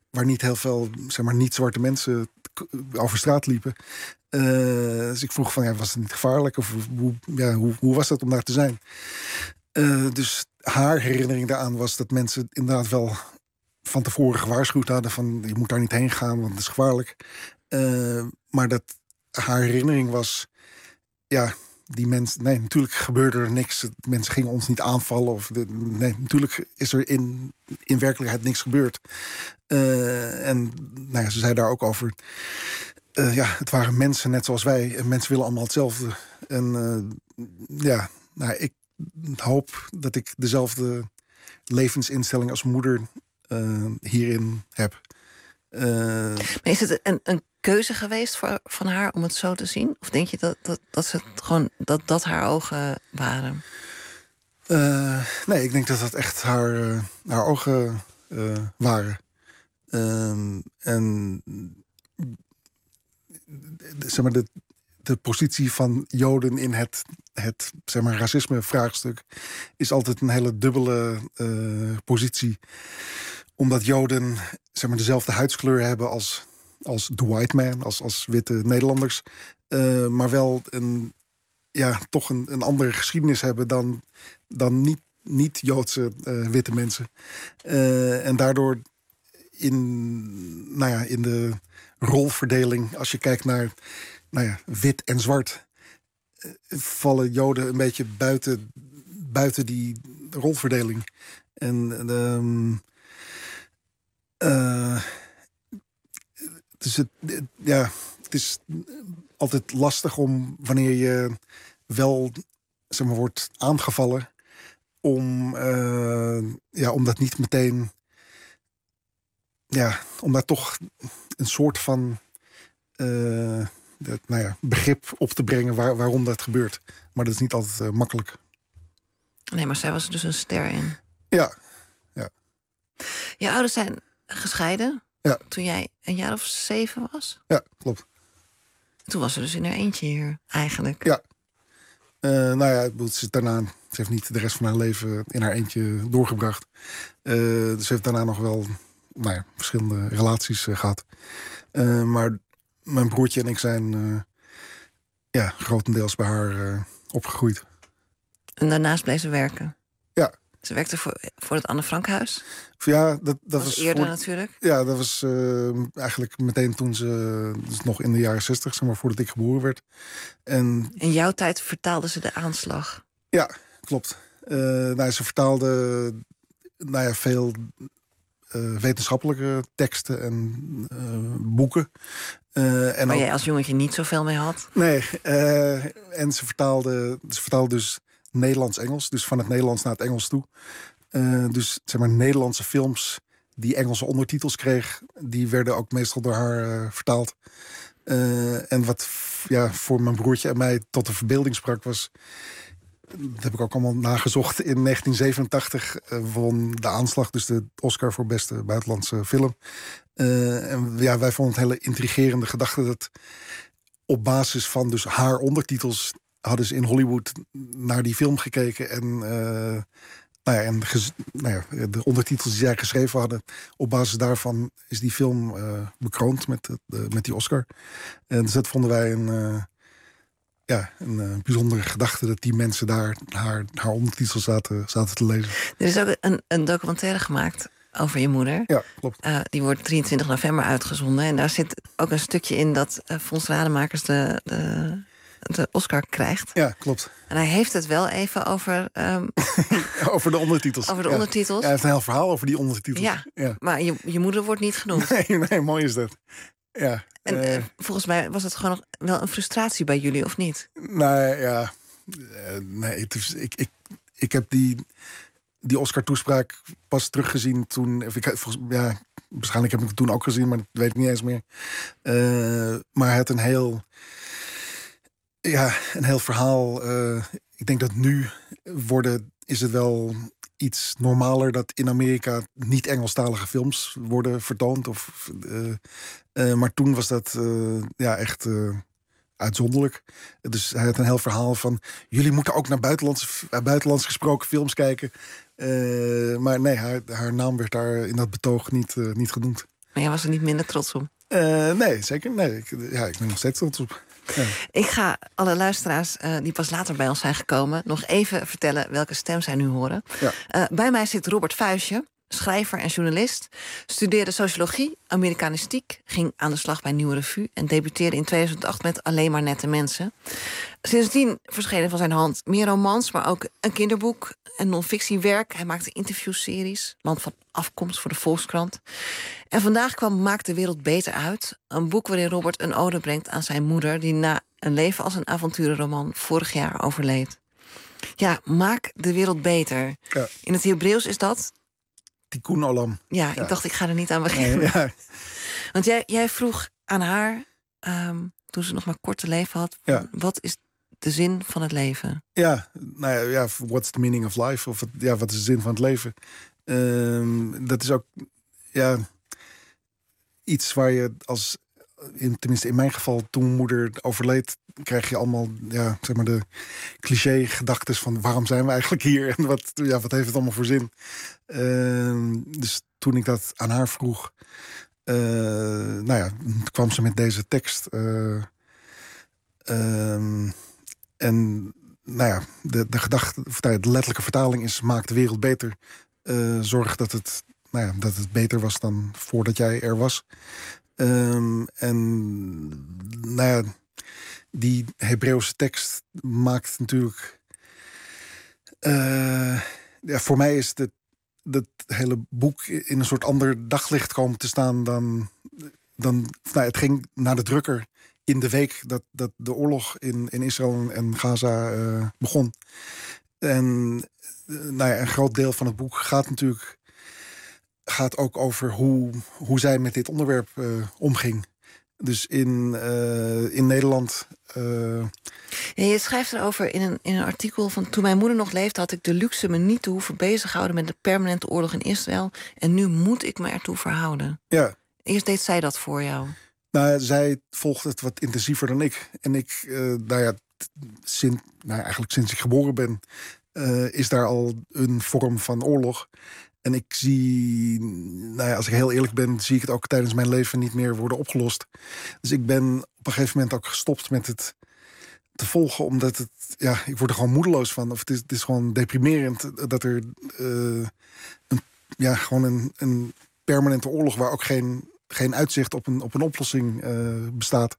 [SPEAKER 5] waar niet heel veel, zeg maar, niet-zwarte mensen over straat liepen. Uh, dus ik vroeg van, ja, was het niet gevaarlijk? Of hoe, ja, hoe, hoe was dat om daar te zijn? Uh, dus haar herinnering daaraan was dat mensen inderdaad wel van tevoren gewaarschuwd hadden van, je moet daar niet heen gaan, want het is gevaarlijk. Uh, maar dat haar herinnering was, ja, die mensen, nee, natuurlijk gebeurde er niks. Mensen gingen ons niet aanvallen. Of de, nee, natuurlijk is er in, in werkelijkheid niks gebeurd. Uh, en nou ja, ze zei daar ook over, Uh, ja, het waren mensen net zoals wij. En mensen willen allemaal hetzelfde. En uh, ja, nou, ik hoop dat ik dezelfde levensinstelling als moeder uh, hierin heb. Uh,
[SPEAKER 4] maar is het een, een keuze geweest voor, van haar om het zo te zien? Of denk je dat, dat, dat, ze het gewoon, dat, dat haar ogen waren?
[SPEAKER 5] Uh, nee, ik denk dat dat echt haar, uh, haar ogen uh, waren. Uh, en zeg maar, de, de positie van Joden in het, het zeg maar, racisme-vraagstuk is altijd een hele dubbele uh, positie. Omdat Joden, zeg maar, dezelfde huidskleur hebben als, als the white man, als, als witte Nederlanders. Uh, maar wel een, ja, toch een, een andere geschiedenis hebben dan, dan niet, niet-Joodse uh, witte mensen. Uh, en daardoor in, nou ja, in de rolverdeling, als je kijkt naar, nou ja, wit en zwart, vallen Joden een beetje buiten, buiten die rolverdeling. En um, uh, dus het, ja, het is altijd lastig om, wanneer je wel, zeg maar, wordt aangevallen, om, uh, ja, om dat niet meteen, ja, om daar toch een soort van uh, dat, nou ja, begrip op te brengen waar, waarom dat gebeurt. Maar dat is niet altijd uh, makkelijk.
[SPEAKER 4] Nee, maar zij was er dus een ster in.
[SPEAKER 5] Ja, ja.
[SPEAKER 4] Je ouders zijn gescheiden,
[SPEAKER 5] ja,
[SPEAKER 4] toen jij een jaar of zeven was?
[SPEAKER 5] Ja, klopt.
[SPEAKER 4] Toen was ze dus in haar eentje hier, eigenlijk.
[SPEAKER 5] Ja. Uh, nou ja, ze, daarna, ze heeft niet de rest van haar leven in haar eentje doorgebracht. Uh, dus ze heeft daarna nog wel, nou ja, verschillende relaties uh, gehad. Uh, maar mijn broertje en ik zijn uh, ja, grotendeels bij haar uh, opgegroeid.
[SPEAKER 4] En daarnaast bleef ze werken?
[SPEAKER 5] Ja.
[SPEAKER 4] Ze werkte voor, voor het Anne Frankhuis?
[SPEAKER 5] Ja, dat, dat
[SPEAKER 4] was,
[SPEAKER 5] was
[SPEAKER 4] eerder
[SPEAKER 5] voor,
[SPEAKER 4] natuurlijk.
[SPEAKER 5] Ja, dat was uh, eigenlijk meteen toen ze, dus nog in de jaren zestig, zeg maar, voordat ik geboren werd. En
[SPEAKER 4] in jouw tijd vertaalde ze de aanslag?
[SPEAKER 5] Ja, klopt. Uh, nou, ze vertaalde, nou ja, veel uh, wetenschappelijke teksten en uh, boeken. Uh, en
[SPEAKER 4] waar
[SPEAKER 5] ook,
[SPEAKER 4] jij als jongetje niet zoveel mee had?
[SPEAKER 5] Nee, uh, en ze vertaalde, ze vertaalde dus Nederlands-Engels, dus van het Nederlands naar het Engels toe. Uh, dus zeg maar Nederlandse films die Engelse ondertitels kreeg, die werden ook meestal door haar uh, vertaald. Uh, en wat ja, voor mijn broertje en mij tot de verbeelding sprak was, dat heb ik ook allemaal nagezocht. In negentien zevenentachtig uh, won De Aanslag dus de Oscar voor beste buitenlandse film. Uh, en ja, wij vonden het hele intrigerende gedachte dat op basis van dus haar ondertitels hadden ze in Hollywood naar die film gekeken en uh, nou ja, en gez, nou ja, de ondertitels die zij geschreven hadden, op basis daarvan is die film uh, bekroond met, uh, met die Oscar. En dus dat vonden wij een, uh, ja, een uh, bijzondere gedachte, dat die mensen daar haar, haar ondertitels zaten, zaten te lezen.
[SPEAKER 4] Er is ook een, een documentaire gemaakt over je moeder.
[SPEAKER 5] Ja, klopt.
[SPEAKER 4] Uh, die wordt drieëntwintig november uitgezonden. En daar zit ook een stukje in dat uh, Fons Rademakers de, de, de Oscar krijgt.
[SPEAKER 5] Ja, klopt.
[SPEAKER 4] En hij heeft het wel even over Um,
[SPEAKER 5] over de ondertitels.
[SPEAKER 4] Over de
[SPEAKER 5] ja.
[SPEAKER 4] ondertitels.
[SPEAKER 5] Ja, hij heeft een heel verhaal over die ondertitels.
[SPEAKER 4] Ja,
[SPEAKER 5] ja.
[SPEAKER 4] Maar je, je moeder wordt niet genoemd.
[SPEAKER 5] Nee, nee, mooi is dat. Ja.
[SPEAKER 4] En
[SPEAKER 5] uh,
[SPEAKER 4] uh, volgens mij was het gewoon nog wel een frustratie bij jullie, of niet?
[SPEAKER 5] Nee, ja. Uh, nee, het is, ik, ik, ik heb die, die Oscar-toespraak pas teruggezien toen. Ik, volgens, ja, waarschijnlijk heb ik het toen ook gezien, maar dat weet ik niet eens meer. Uh, maar hij had een heel, ja, een heel verhaal. Uh, ik denk dat nu worden, is het wel iets normaler dat in Amerika niet Engelstalige films worden vertoond. Of, uh, uh, maar toen was dat uh, ja, echt uh, uitzonderlijk. Dus hij had een heel verhaal van, jullie moeten ook naar buitenlands, uh, buitenlands gesproken films kijken. Uh, maar nee, haar, haar naam werd daar in dat betoog niet, uh, niet genoemd.
[SPEAKER 4] Maar jij was er niet minder trots op.
[SPEAKER 5] Uh, nee, zeker. Nee, ik, ja, ik ben nog steeds trots op. Ja.
[SPEAKER 4] Ik ga alle luisteraars uh, die pas later bij ons zijn gekomen nog even vertellen welke stem zij nu horen.
[SPEAKER 5] Ja.
[SPEAKER 4] Uh, bij mij zit Robert Vuijsje, schrijver en journalist. Studeerde sociologie, Amerikanistiek, ging aan de slag bij Nieuwe Revue en debuteerde in tweeduizend acht met Alleen maar nette mensen. Sindsdien verschenen van zijn hand meer romans, maar ook een kinderboek en non-fictiewerk. Hij maakte interviewseries, Land van Afkomst voor de Volkskrant. En vandaag kwam Maak de Wereld Beter uit. Een boek waarin Robert een ode brengt aan zijn moeder, die na een leven als een avonturenroman vorig jaar overleed. Ja, Maak de Wereld Beter.
[SPEAKER 5] Ja.
[SPEAKER 4] In het Hebreeuws is dat...
[SPEAKER 5] Tikkun olam.
[SPEAKER 4] Ja,
[SPEAKER 5] Ja.
[SPEAKER 4] ik dacht, ik ga er niet aan beginnen.
[SPEAKER 5] Nee, ja.
[SPEAKER 4] Want jij, jij vroeg aan haar, um, toen ze nog maar kort te leven had...
[SPEAKER 5] Ja.
[SPEAKER 4] wat is de zin van het leven?
[SPEAKER 5] Ja, nou ja, ja, what's the meaning of life? Of het, ja, wat is de zin van het leven? Um, dat is ook ja, iets waar je als, in, tenminste in mijn geval, toen moeder overleed, krijg je allemaal ja, zeg maar de cliché-gedachtes van waarom zijn we eigenlijk hier en wat, ja, wat heeft het allemaal voor zin? Um, dus toen ik dat aan haar vroeg, uh, nou ja, kwam ze met deze tekst. Uh, um, en nou ja, de, de gedachte, of de letterlijke vertaling is: maak de wereld beter. Uh, zorg dat het, nou ja, dat het beter was dan voordat jij er was. Um, en nou ja, die Hebreeuwse tekst maakt natuurlijk. Uh, ja, voor mij is het, dat hele boek in een soort ander daglicht komen te staan dan. dan nou, het ging naar de drukker in de week dat, dat de oorlog in, in Israël en Gaza uh, begon. En uh, nou ja, een groot deel van het boek gaat natuurlijk gaat ook over hoe, hoe zij met dit onderwerp uh, omging. Dus in, uh, in Nederland. Uh...
[SPEAKER 4] Ja, je schrijft erover in een, in een artikel van: toen mijn moeder nog leefde, had ik de luxe me niet te hoeven bezighouden met de permanente oorlog in Israël. En nu moet ik me ertoe verhouden.
[SPEAKER 5] Ja.
[SPEAKER 4] Eerst deed zij dat voor jou.
[SPEAKER 5] Nou, zij volgt het wat intensiever dan ik. En ik, uh, nou ja, sinds, nou, eigenlijk sinds ik geboren ben, uh, is daar al een vorm van oorlog. En ik zie, nou ja, als ik heel eerlijk ben, zie ik het ook tijdens mijn leven niet meer worden opgelost. Dus ik ben op een gegeven moment ook gestopt met het te volgen, omdat het, ja, ik word er gewoon moedeloos van. Of het is, het is gewoon deprimerend dat er uh, een, ja, gewoon een, een permanente oorlog waar ook geen, geen uitzicht op een, op een oplossing uh, bestaat.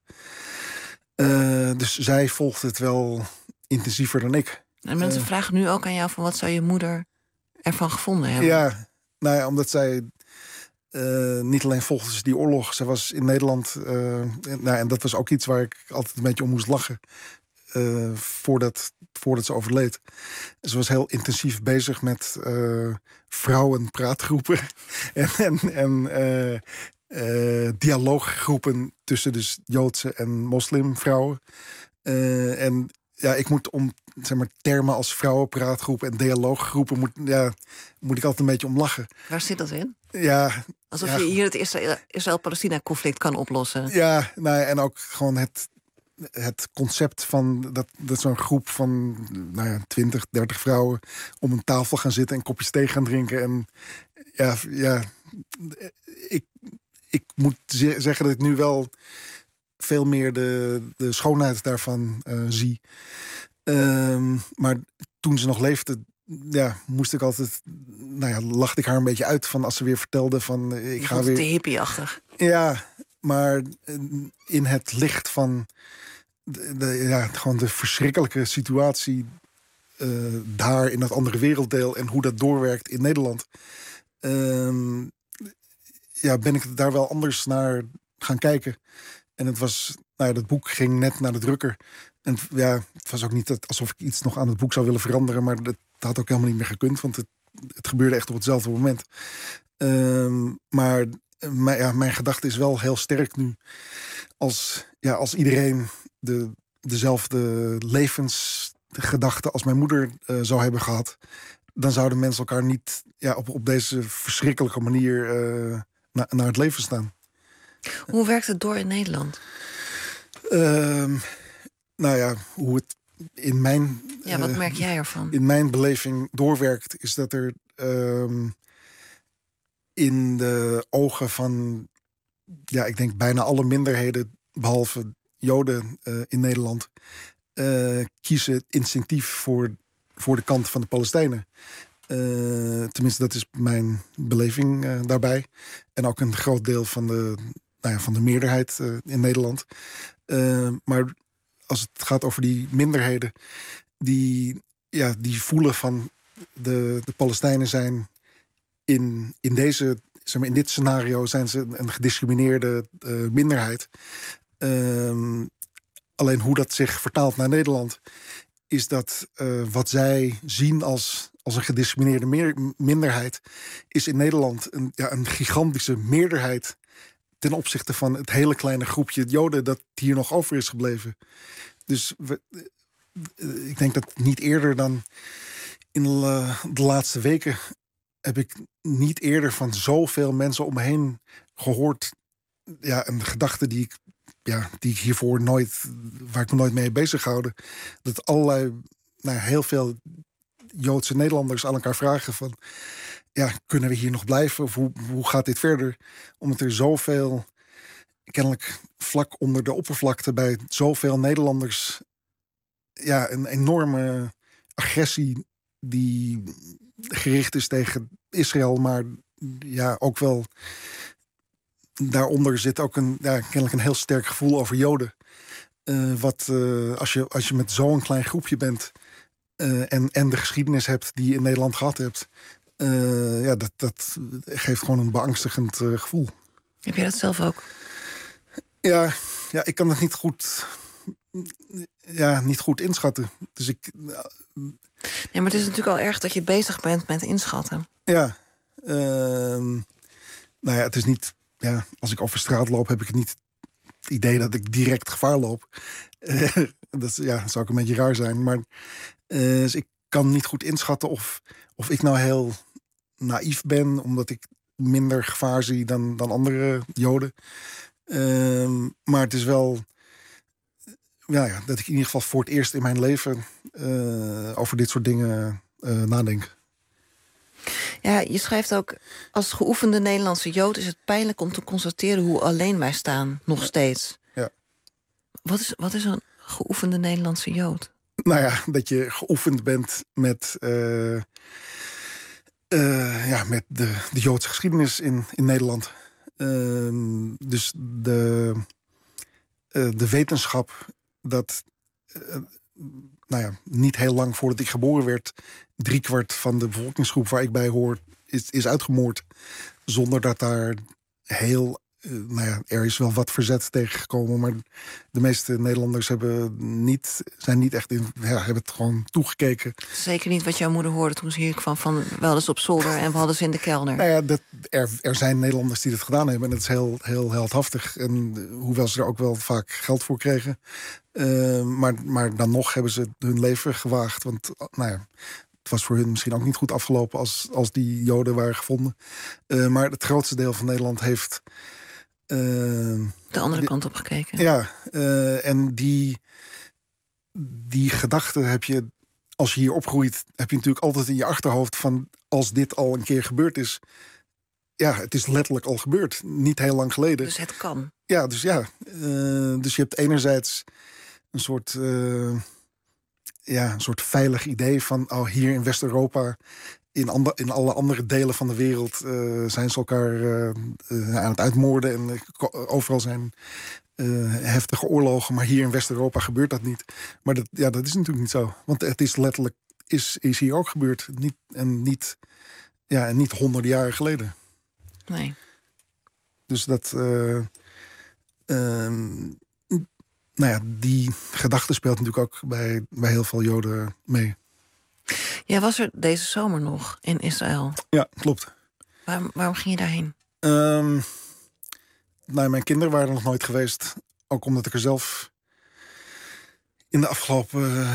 [SPEAKER 5] Uh, dus zij volgt het wel intensiever dan ik.
[SPEAKER 4] En mensen uh, vragen nu ook aan jou van: wat zou je moeder ervan gevonden hebben?
[SPEAKER 5] Ja, nou ja, omdat zij uh, niet alleen volgde ze die oorlog. Ze was in Nederland, uh, en, nou, en dat was ook iets waar ik altijd een beetje om moest lachen. Uh, voordat, voordat ze overleed. Ze was heel intensief bezig met uh, vrouwenpraatgroepen en, en, en uh, uh, dialooggroepen tussen dus Joodse en moslimvrouwen. Uh, en ja, ik moet om, zeg maar, termen als vrouwenpraatgroepen en dialooggroepen moet, ja, moet ik altijd een beetje om lachen.
[SPEAKER 4] Waar zit dat in?
[SPEAKER 5] Ja,
[SPEAKER 4] alsof
[SPEAKER 5] ja,
[SPEAKER 4] je hier het Israël-Palestina-conflict kan oplossen.
[SPEAKER 5] Ja, nou ja, en ook gewoon het, het concept van dat, dat zo'n groep van nou ja, twintig, dertig vrouwen om een tafel gaan zitten en kopjes thee gaan drinken. En ja, ja ik, ik moet zeggen dat ik nu wel veel meer de, de schoonheid daarvan uh, zie. Um, maar toen ze nog leefde, ja, moest ik altijd, nou ja, lachte ik haar een beetje uit van als ze weer vertelde van uh, ik
[SPEAKER 4] je
[SPEAKER 5] ga
[SPEAKER 4] vond
[SPEAKER 5] weer.
[SPEAKER 4] Het te hippie-achtig.
[SPEAKER 5] Ja, maar in het licht van de, de, ja, gewoon de verschrikkelijke situatie uh, daar in dat andere werelddeel en hoe dat doorwerkt in Nederland, um, ja, ben ik daar wel anders naar gaan kijken. En het was, nou ja, dat boek ging net naar de drukker. En ja, het was ook niet dat, alsof ik iets nog aan het boek zou willen veranderen, maar dat had ook helemaal niet meer gekund, want het, het gebeurde echt op hetzelfde moment. Um, maar mijn, ja, mijn gedachte is wel heel sterk nu. Als, ja, als iedereen de, dezelfde levensgedachte als mijn moeder uh, zou hebben gehad, dan zouden mensen elkaar niet ja, op, op deze verschrikkelijke manier uh, na, naar het leven staan.
[SPEAKER 4] Hoe werkt het door in Nederland?
[SPEAKER 5] Uh, nou ja, hoe het in mijn...
[SPEAKER 4] Ja, wat
[SPEAKER 5] uh,
[SPEAKER 4] merk jij ervan?
[SPEAKER 5] In mijn beleving doorwerkt, is dat er uh, in de ogen van ja, ik denk bijna alle minderheden, behalve Joden uh, in Nederland, uh, kiezen instinctief voor, voor de kant van de Palestijnen. Uh, tenminste, dat is mijn beleving uh, daarbij. En ook een groot deel van de, nou ja, van de meerderheid uh, in Nederland. Uh, maar als het gaat over die minderheden, die, ja, die voelen van de, de Palestijnen zijn in, in deze, zeg maar, in dit scenario zijn ze een gediscrimineerde uh, minderheid. Uh, alleen hoe dat zich vertaalt naar Nederland, is dat uh, wat zij zien als, als een gediscrimineerde meer, minderheid, is in Nederland een, ja, een gigantische meerderheid ten opzichte van het hele kleine groepje Joden dat hier nog over is gebleven. Dus we, uh, ik denk dat niet eerder dan in de, de laatste weken heb ik niet eerder van zoveel mensen om me heen gehoord. Ja, een gedachte die ik, ja, die ik hiervoor nooit, waar ik me nooit mee heb bezig gehouden. Dat allerlei, nou, heel veel Joodse Nederlanders aan elkaar vragen van, ja, kunnen we hier nog blijven? Of hoe, hoe gaat dit verder? Omdat er zoveel, kennelijk vlak onder de oppervlakte bij zoveel Nederlanders, ja, een enorme agressie die gericht is tegen Israël, maar ja, ook wel daaronder zit ook een, ja, kennelijk een heel sterk gevoel over Joden. Uh, wat uh, als je, als je met zo'n klein groepje bent uh, en, en de geschiedenis hebt die je in Nederland gehad hebt, uh, ja, dat, dat geeft gewoon een beangstigend uh, gevoel.
[SPEAKER 4] Heb je dat zelf ook?
[SPEAKER 5] Ja, ja, ik kan het niet goed, ja, niet goed inschatten. Dus ik. Uh,
[SPEAKER 4] Nee, maar het is natuurlijk al erg dat je bezig bent met inschatten. Ja,
[SPEAKER 5] uh, nou ja, het is niet. Ja, als ik over straat loop, heb ik niet het idee dat ik direct gevaar loop. Uh, dat ja, zou ook een beetje raar zijn. Maar uh, dus ik kan niet goed inschatten of, of ik nou heel naïef ben, omdat ik minder gevaar zie dan, dan andere Joden. Uh, maar het is wel, ja, ja, dat ik in ieder geval voor het eerst in mijn leven uh, over dit soort dingen uh, nadenk.
[SPEAKER 4] Ja, je schrijft ook, als geoefende Nederlandse Jood is het pijnlijk om te constateren hoe alleen wij staan, nog steeds.
[SPEAKER 5] Ja.
[SPEAKER 4] Wat is, wat is een geoefende Nederlandse Jood?
[SPEAKER 5] Nou ja, dat je geoefend bent met, uh, uh, ja, met de, de Joodse geschiedenis in, in Nederland. Uh, dus de, uh, de wetenschap dat, uh, nou ja, niet heel lang voordat ik geboren werd, driekwart van de bevolkingsgroep waar ik bij hoor is, is uitgemoord. Zonder dat daar heel, uh, nou ja, er is wel wat verzet tegengekomen, maar de meeste Nederlanders hebben niet, zijn niet echt in, ja, hebben het gewoon toegekeken.
[SPEAKER 4] Zeker niet wat jouw moeder hoorde toen ze hier kwam van, we hadden ze op zolder en we hadden ze in de kelder.
[SPEAKER 5] Nou ja, dat, er, er zijn Nederlanders die dat gedaan hebben en dat is heel, heel heldhaftig. En uh, hoewel ze er ook wel vaak geld voor kregen. Uh, maar, maar dan nog hebben ze hun leven gewaagd. Want nou ja, het was voor hun misschien ook niet goed afgelopen als, als die Joden waren gevonden. Uh, maar het grootste deel van Nederland heeft Uh,
[SPEAKER 4] de andere die, kant op gekeken.
[SPEAKER 5] Ja, uh, en die, die gedachte heb je, als je hier opgroeit, heb je natuurlijk altijd in je achterhoofd van, als dit al een keer gebeurd is, ja, het is letterlijk al gebeurd. Niet heel lang geleden.
[SPEAKER 4] Dus het kan.
[SPEAKER 5] Ja, dus ja. Uh, dus je hebt enerzijds een soort, uh, ja, een soort veilig idee van, oh, hier in West-Europa, In, ander, in alle andere delen van de wereld uh, zijn ze elkaar uh, uh, aan het uitmoorden. En uh, overal zijn uh, heftige oorlogen. Maar hier in West-Europa gebeurt dat niet. Maar dat, ja, dat is natuurlijk niet zo. Want het is letterlijk, is, is hier ook gebeurd. Niet, en, niet, ja, en niet honderden jaren geleden.
[SPEAKER 4] Nee.
[SPEAKER 5] Dus dat, Uh, uh, nou ja, die gedachte speelt natuurlijk ook bij, bij heel veel Joden mee.
[SPEAKER 4] Jij was er deze zomer nog in Israël.
[SPEAKER 5] Ja, klopt.
[SPEAKER 4] Waarom, waarom ging je daarheen?
[SPEAKER 5] Um, nou, mijn kinderen waren er nog nooit geweest. Ook omdat ik er zelf in de afgelopen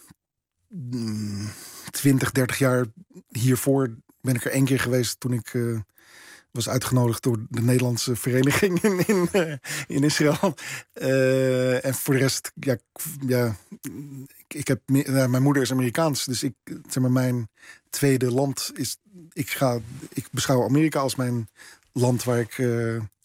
[SPEAKER 5] uh, twintig, dertig jaar hiervoor ben ik er één keer geweest toen ik uh, was uitgenodigd door de Nederlandse vereniging in, in, uh, in Israël. Uh, en voor de rest, ja, ja ik, ik heb, uh, mijn moeder is Amerikaans, dus ik, zeg maar, mijn tweede land is, ik ga, ik beschouw Amerika als mijn land waar ik uh,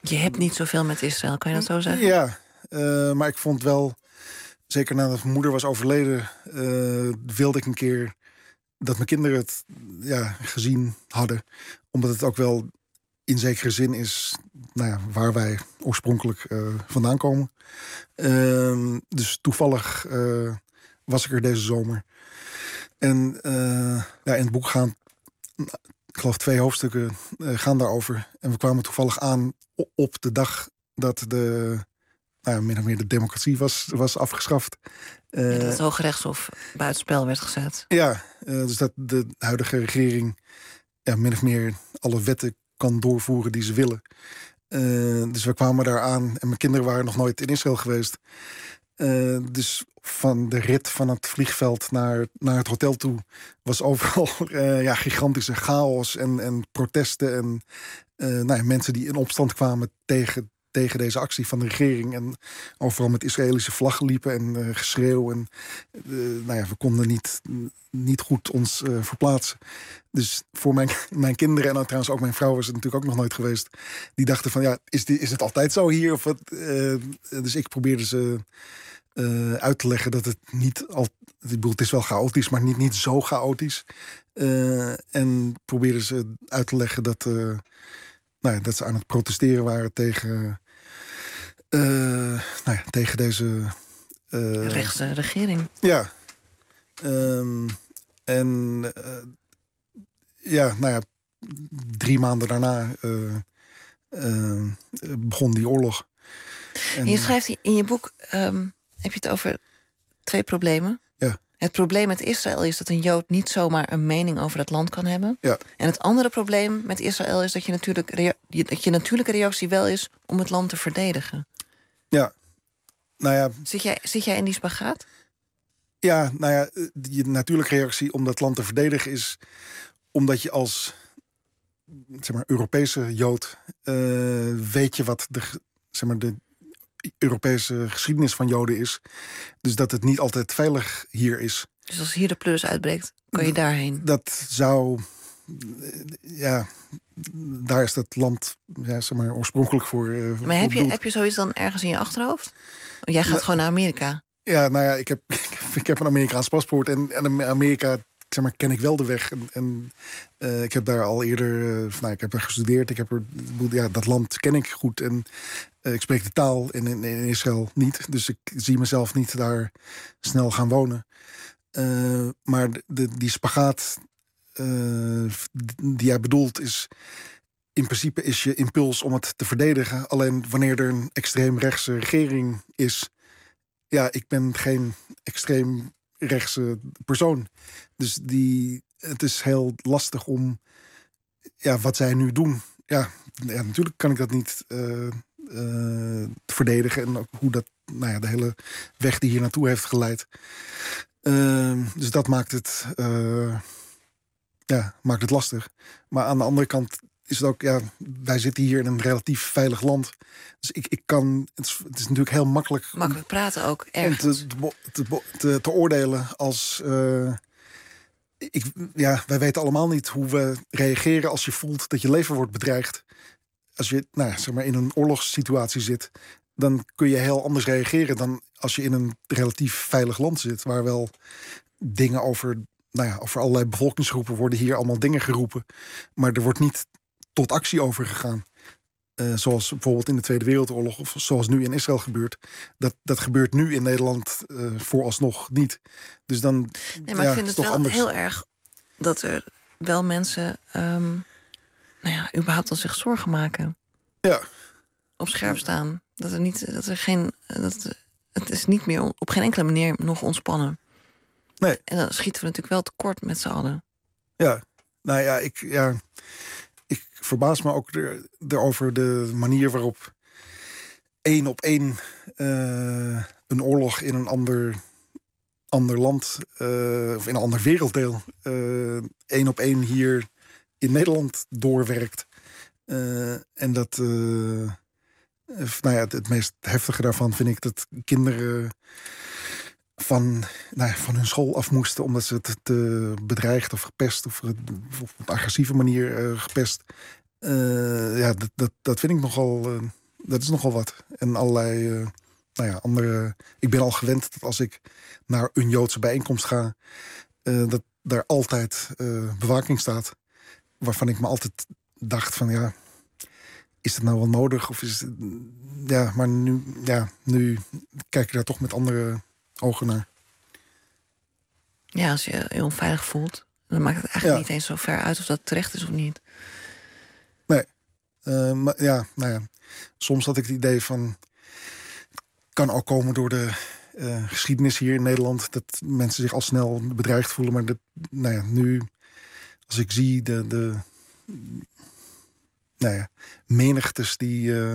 [SPEAKER 4] Je hebt niet zoveel met Israël, kan je dat zo zeggen?
[SPEAKER 5] Ja, uh, maar ik vond wel, zeker nadat mijn moeder was overleden, uh, wilde ik een keer dat mijn kinderen het ja, gezien hadden. Omdat het ook wel in zekere zin is nou ja, waar wij oorspronkelijk uh, vandaan komen. Uh, dus toevallig uh, was ik er deze zomer. En uh, ja, in het boek gaan, ik geloof twee hoofdstukken uh, gaan daarover. En we kwamen toevallig aan op de dag dat de, nou ja, min of meer de democratie was, was afgeschaft.
[SPEAKER 4] Uh, ja, dat het Hoge Rechtshof buitenspel werd gezet.
[SPEAKER 5] Ja, uh, dus dat de huidige regering ja, min of meer alle wetten kan doorvoeren die ze willen. Uh, dus we kwamen daar aan en mijn kinderen waren nog nooit in Israël geweest. Uh, dus van de rit van het vliegveld naar, naar het hotel toe was overal uh, ja, gigantische chaos en, en protesten en uh, nou ja, mensen die in opstand kwamen tegen, tegen deze actie van de regering en overal met Israëlische vlaggen liepen en uh, geschreeuw en uh, nou ja, we konden niet, niet goed ons uh, verplaatsen. Dus voor mijn, mijn kinderen en dan trouwens ook mijn vrouw was het natuurlijk ook nog nooit geweest. Die dachten van ja, is, die, is het altijd zo hier? Of wat? Uh, dus ik probeerde ze uh, uit te leggen dat het niet al. Ik bedoel, het is wel chaotisch, maar niet, niet zo chaotisch. Uh, en probeerde ze uit te leggen dat, uh, nou ja, dat ze aan het protesteren waren tegen, uh, nou ja, tegen deze uh,
[SPEAKER 4] rechtse regering.
[SPEAKER 5] Ja. Um, en uh, ja, nou ja, drie maanden daarna uh, uh, begon die oorlog.
[SPEAKER 4] En je schrijft in je boek, um, heb je het over twee problemen.
[SPEAKER 5] Ja.
[SPEAKER 4] Het probleem met Israël is dat een Jood niet zomaar een mening over dat land kan hebben.
[SPEAKER 5] Ja.
[SPEAKER 4] En het andere probleem met Israël is dat je, natuurlijk rea- dat je natuurlijke reactie wel is om het land te verdedigen.
[SPEAKER 5] Ja. Nou ja.
[SPEAKER 4] Zit jij, zit jij in die spagaat?
[SPEAKER 5] Ja, nou ja, je natuurlijke reactie om dat land te verdedigen is omdat je als zeg maar, Europese Jood uh, weet je wat de, zeg maar, de Europese geschiedenis van Joden is. Dus dat het niet altijd veilig hier is.
[SPEAKER 4] Dus als hier de pleurs uitbreekt, kan je daarheen?
[SPEAKER 5] Dat zou, ja, daar is dat land ja, zeg maar, oorspronkelijk voor. Uh,
[SPEAKER 4] maar heb je, heb je zoiets dan ergens in je achterhoofd? Jij gaat nou, gewoon naar Amerika.
[SPEAKER 5] Ja, nou ja, ik heb, ik heb een Amerikaans paspoort en, en Amerika, zeg maar, ken ik wel de weg. En, en uh, ik heb daar al eerder, uh, nou, ik heb er gestudeerd. Ik heb er, ja, dat land ken ik goed en uh, ik spreek de taal in, in, in Israël niet. Dus ik zie mezelf niet daar snel gaan wonen. Uh, maar de, de, die spagaat uh, die jij bedoelt is, in principe is je impuls om het te verdedigen. Alleen wanneer er een extreemrechtse regering is, ja, ik ben geen extreem rechtse persoon. Dus die, het is heel lastig om ja, wat zij nu doen. Ja, ja natuurlijk kan ik dat niet uh, uh, verdedigen. En ook hoe dat, nou ja, de hele weg die hier naartoe heeft geleid. Uh, dus dat maakt het, uh, ja, maakt het lastig. Maar aan de andere kant is het ook, ja, wij zitten hier in een relatief veilig land. Dus ik, ik kan, het is, het is natuurlijk heel makkelijk.
[SPEAKER 4] Makkelijk praten ook,
[SPEAKER 5] ergens. Om te, te, te, te oordelen als. Uh, ik, ja, wij weten allemaal niet hoe we reageren als je voelt dat je leven wordt bedreigd. Als je, nou ja, zeg maar, in een oorlogssituatie zit, dan kun je heel anders reageren dan als je in een relatief veilig land zit, waar wel dingen over, nou ja, over allerlei bevolkingsgroepen worden hier allemaal dingen geroepen, maar er wordt niet tot actie overgegaan. Uh, zoals bijvoorbeeld in de Tweede Wereldoorlog, of zoals nu in Israël gebeurt. Dat, dat gebeurt nu in Nederland uh, vooralsnog niet. Dus dan,
[SPEAKER 4] nee, maar
[SPEAKER 5] ja,
[SPEAKER 4] ik vind het, het wel
[SPEAKER 5] anders.
[SPEAKER 4] heel erg dat er wel mensen, um, nou ja, überhaupt al zich zorgen maken.
[SPEAKER 5] Ja.
[SPEAKER 4] Op scherp staan. Dat er niet, dat er geen, dat, het is niet meer op geen enkele manier nog ontspannen.
[SPEAKER 5] Nee.
[SPEAKER 4] En dan schieten we natuurlijk wel tekort met z'n allen.
[SPEAKER 5] Ja, nou ja, ik, ja, ik verbaas me ook er, erover de manier waarop één op één uh, een oorlog in een ander, ander land, uh, of in een ander werelddeel, uh, één op één hier in Nederland doorwerkt. Uh, en dat, uh, nou ja, het, het meest heftige daarvan vind ik dat kinderen van, nou ja, van hun school af moesten omdat ze het te bedreigd of gepest of op een agressieve manier uh, gepest. Uh, ja, dat, dat, dat vind ik nogal... Uh, dat is nogal wat. En allerlei... Uh, nou ja, andere... Ik ben al gewend dat als ik naar een Joodse bijeenkomst ga... Uh, dat daar altijd uh, bewaking staat. Waarvan ik me altijd dacht van... ja, is het nou wel nodig? Of is het, ja, maar nu, ja, nu kijk ik daar toch met andere ogen naar.
[SPEAKER 4] Ja, als je je onveilig voelt... dan maakt het eigenlijk
[SPEAKER 5] ja.
[SPEAKER 4] niet eens zo ver uit of dat terecht is of niet.
[SPEAKER 5] Nee. Uh, maar ja, nou ja. Soms had ik het idee van... kan ook komen door de uh, geschiedenis hier in Nederland... dat mensen zich al snel bedreigd voelen. Maar dat, nou ja, nu, als ik zie de... de nou ja, menigtes die uh,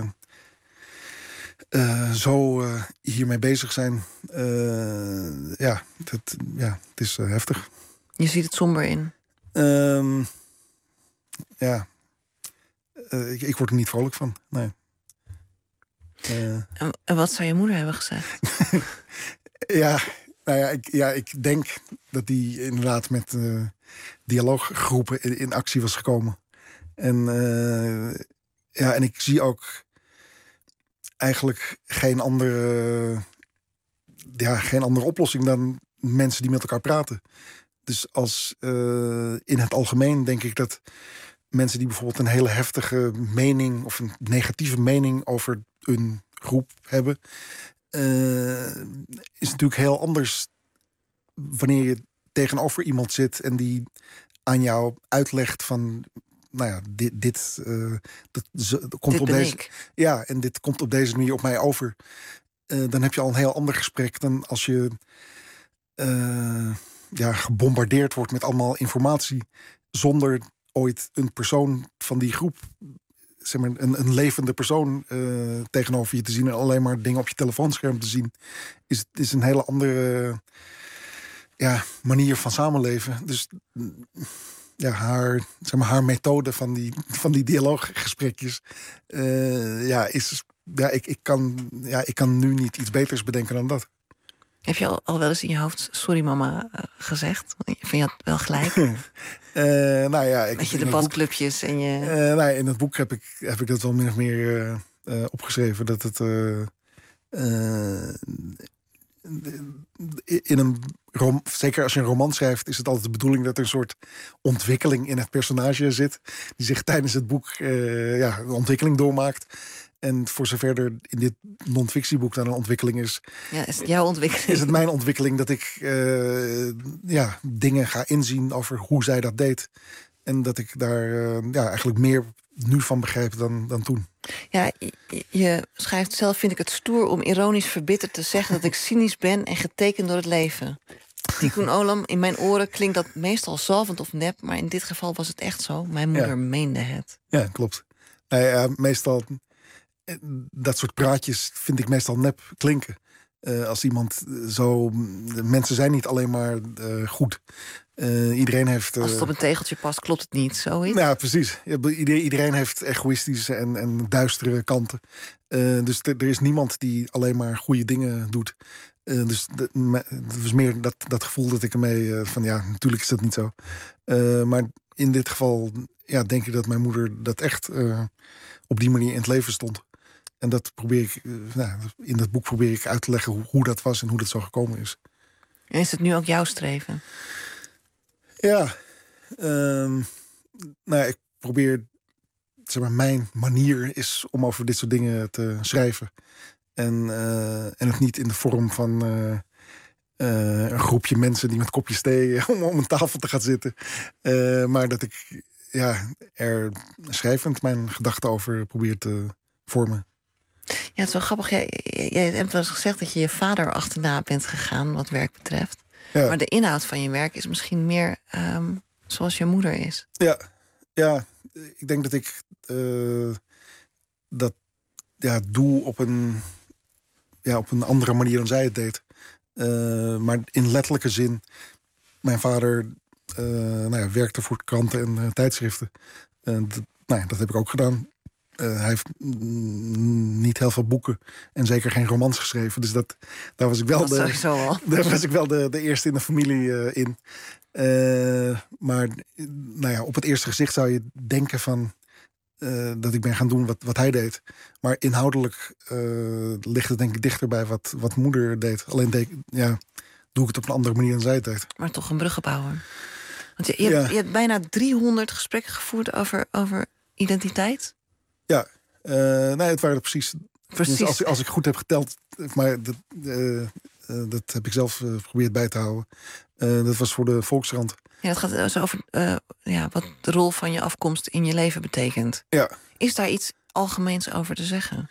[SPEAKER 5] uh, zo uh, hiermee bezig zijn... Uh, ja, dat, ja, het is uh, heftig.
[SPEAKER 4] Je ziet het somber in.
[SPEAKER 5] Um, ja, uh, ik, ik word er niet vrolijk van, nee. Uh.
[SPEAKER 4] En, en wat zou je moeder hebben gezegd?
[SPEAKER 5] ja, nou ja ik, ja, ik denk dat die inderdaad met uh, dialooggroepen in, in actie was gekomen. En, uh, ja, en ik zie ook eigenlijk geen andere, ja, geen andere oplossing dan mensen die met elkaar praten. Dus als uh, in het algemeen denk ik dat mensen die bijvoorbeeld een hele heftige mening of een negatieve mening over een groep hebben, uh, is natuurlijk heel anders wanneer je tegenover iemand zit en die aan jou uitlegt van, nou ja, dit, dit, uh, dat, dat komt
[SPEAKER 4] dit
[SPEAKER 5] op
[SPEAKER 4] ben
[SPEAKER 5] deze,
[SPEAKER 4] ik.
[SPEAKER 5] ja, en dit komt op deze manier op mij over. Uh, dan heb je al een heel ander gesprek dan als je uh, ja, gebombardeerd wordt met allemaal informatie zonder ooit een persoon van die groep, zeg maar, een, een levende persoon uh, tegenover je te zien en alleen maar dingen op je telefoonscherm te zien, is, is een hele andere uh, ja, manier van samenleven. Dus ja, haar, zeg maar, haar methode van die, van die dialooggesprekjes, uh, ja, is, ja, ik, ik, kan, ja, ik kan nu niet iets beters bedenken dan dat.
[SPEAKER 4] Heb je al, al wel eens in je hoofd sorry mama uh, gezegd? Vind je had wel gelijk?
[SPEAKER 5] uh, nou ja, ik,
[SPEAKER 4] Met je debatclubjes en je...
[SPEAKER 5] Uh, nou ja, in het boek heb ik, heb ik dat wel min of meer uh, uh, opgeschreven. Dat het uh, uh, in een rom, zeker als je een roman schrijft, is het altijd de bedoeling dat er een soort ontwikkeling in het personage zit, die zich tijdens het boek uh, ja, een ontwikkeling doormaakt. En voor zover er in dit non-fictieboek dan een ontwikkeling is,
[SPEAKER 4] ja, is het jouw ontwikkeling?
[SPEAKER 5] Is het mijn ontwikkeling dat ik uh, ja, dingen ga inzien over hoe zij dat deed. En dat ik daar uh, ja, eigenlijk meer nu van begrijp dan, dan toen.
[SPEAKER 4] Ja, je, je schrijft zelf, vind ik het stoer om ironisch verbitterd te zeggen dat ik cynisch ben en getekend door het leven. Tikkun Olam, in mijn oren klinkt dat meestal zalvend of nep, maar in dit geval was het echt zo. Mijn moeder ja. meende het.
[SPEAKER 5] Ja, klopt. Nou ja, meestal, dat soort praatjes vind ik meestal nep klinken. Uh, als iemand zo... Mensen zijn niet alleen maar uh, goed. Uh, iedereen heeft... Uh,
[SPEAKER 4] als het op een tegeltje past, klopt het niet, zoiets?
[SPEAKER 5] Ja, precies. Iedereen heeft egoïstische en, en duistere kanten. Uh, dus er is niemand die alleen maar goede dingen doet. Uh, dus het was meer dat, dat gevoel dat ik ermee... Uh, van ja, natuurlijk is dat niet zo. Uh, maar in dit geval ja, denk ik dat mijn moeder dat echt uh, op die manier in het leven stond. En dat probeer ik, nou, in dat boek probeer ik uit te leggen hoe, hoe dat was en hoe dat zo gekomen is.
[SPEAKER 4] En is het nu ook jouw streven?
[SPEAKER 5] Ja, um, nou ja, ik probeer, zeg maar, mijn manier is om over dit soort dingen te schrijven. En, uh, en het niet in de vorm van uh, uh, een groepje mensen die met kopjes thee om, om een tafel te gaan zitten. Uh, maar dat ik ja, er schrijvend mijn gedachten over probeer te vormen.
[SPEAKER 4] Ja, het is wel grappig. Jij, jij hebt wel eens gezegd dat je je vader achterna bent gegaan wat werk betreft. Ja. Maar de inhoud van je werk is misschien meer um, zoals je moeder is.
[SPEAKER 5] Ja, ja, ik denk dat ik uh, dat ja, doe op een, ja, op een andere manier dan zij het deed. Uh, maar in letterlijke zin, mijn vader uh, nou ja, werkte voor kranten en uh, tijdschriften. Uh, dat, nou ja, dat heb ik ook gedaan. Uh, hij heeft mm, niet heel veel boeken en zeker geen romans geschreven. Dus dat, daar was ik wel,
[SPEAKER 4] dat
[SPEAKER 5] de,
[SPEAKER 4] al.
[SPEAKER 5] daar was ik wel de, de eerste in de familie uh, in. Uh, maar nou ja, op het eerste gezicht zou je denken van... uh, dat ik ben gaan doen wat, wat hij deed. Maar inhoudelijk uh, ligt het denk ik dichter bij wat, wat moeder deed. Alleen deed, ja, doe ik het op een andere manier dan zij het deed.
[SPEAKER 4] Maar toch een bruggenbouwer. Want je, je,
[SPEAKER 5] ja.
[SPEAKER 4] hebt, je hebt bijna driehonderd gesprekken gevoerd over, over identiteit.
[SPEAKER 5] Ja, uh, nee, het waren er precies... precies. Als, als ik goed heb geteld, maar dat, uh, uh, dat heb ik zelf uh, geprobeerd bij te houden. Uh, dat was voor de Volkskrant.
[SPEAKER 4] Ja, dat gaat zo over uh, ja, wat de rol van je afkomst in je leven betekent.
[SPEAKER 5] Ja.
[SPEAKER 4] Is daar iets algemeens over te zeggen?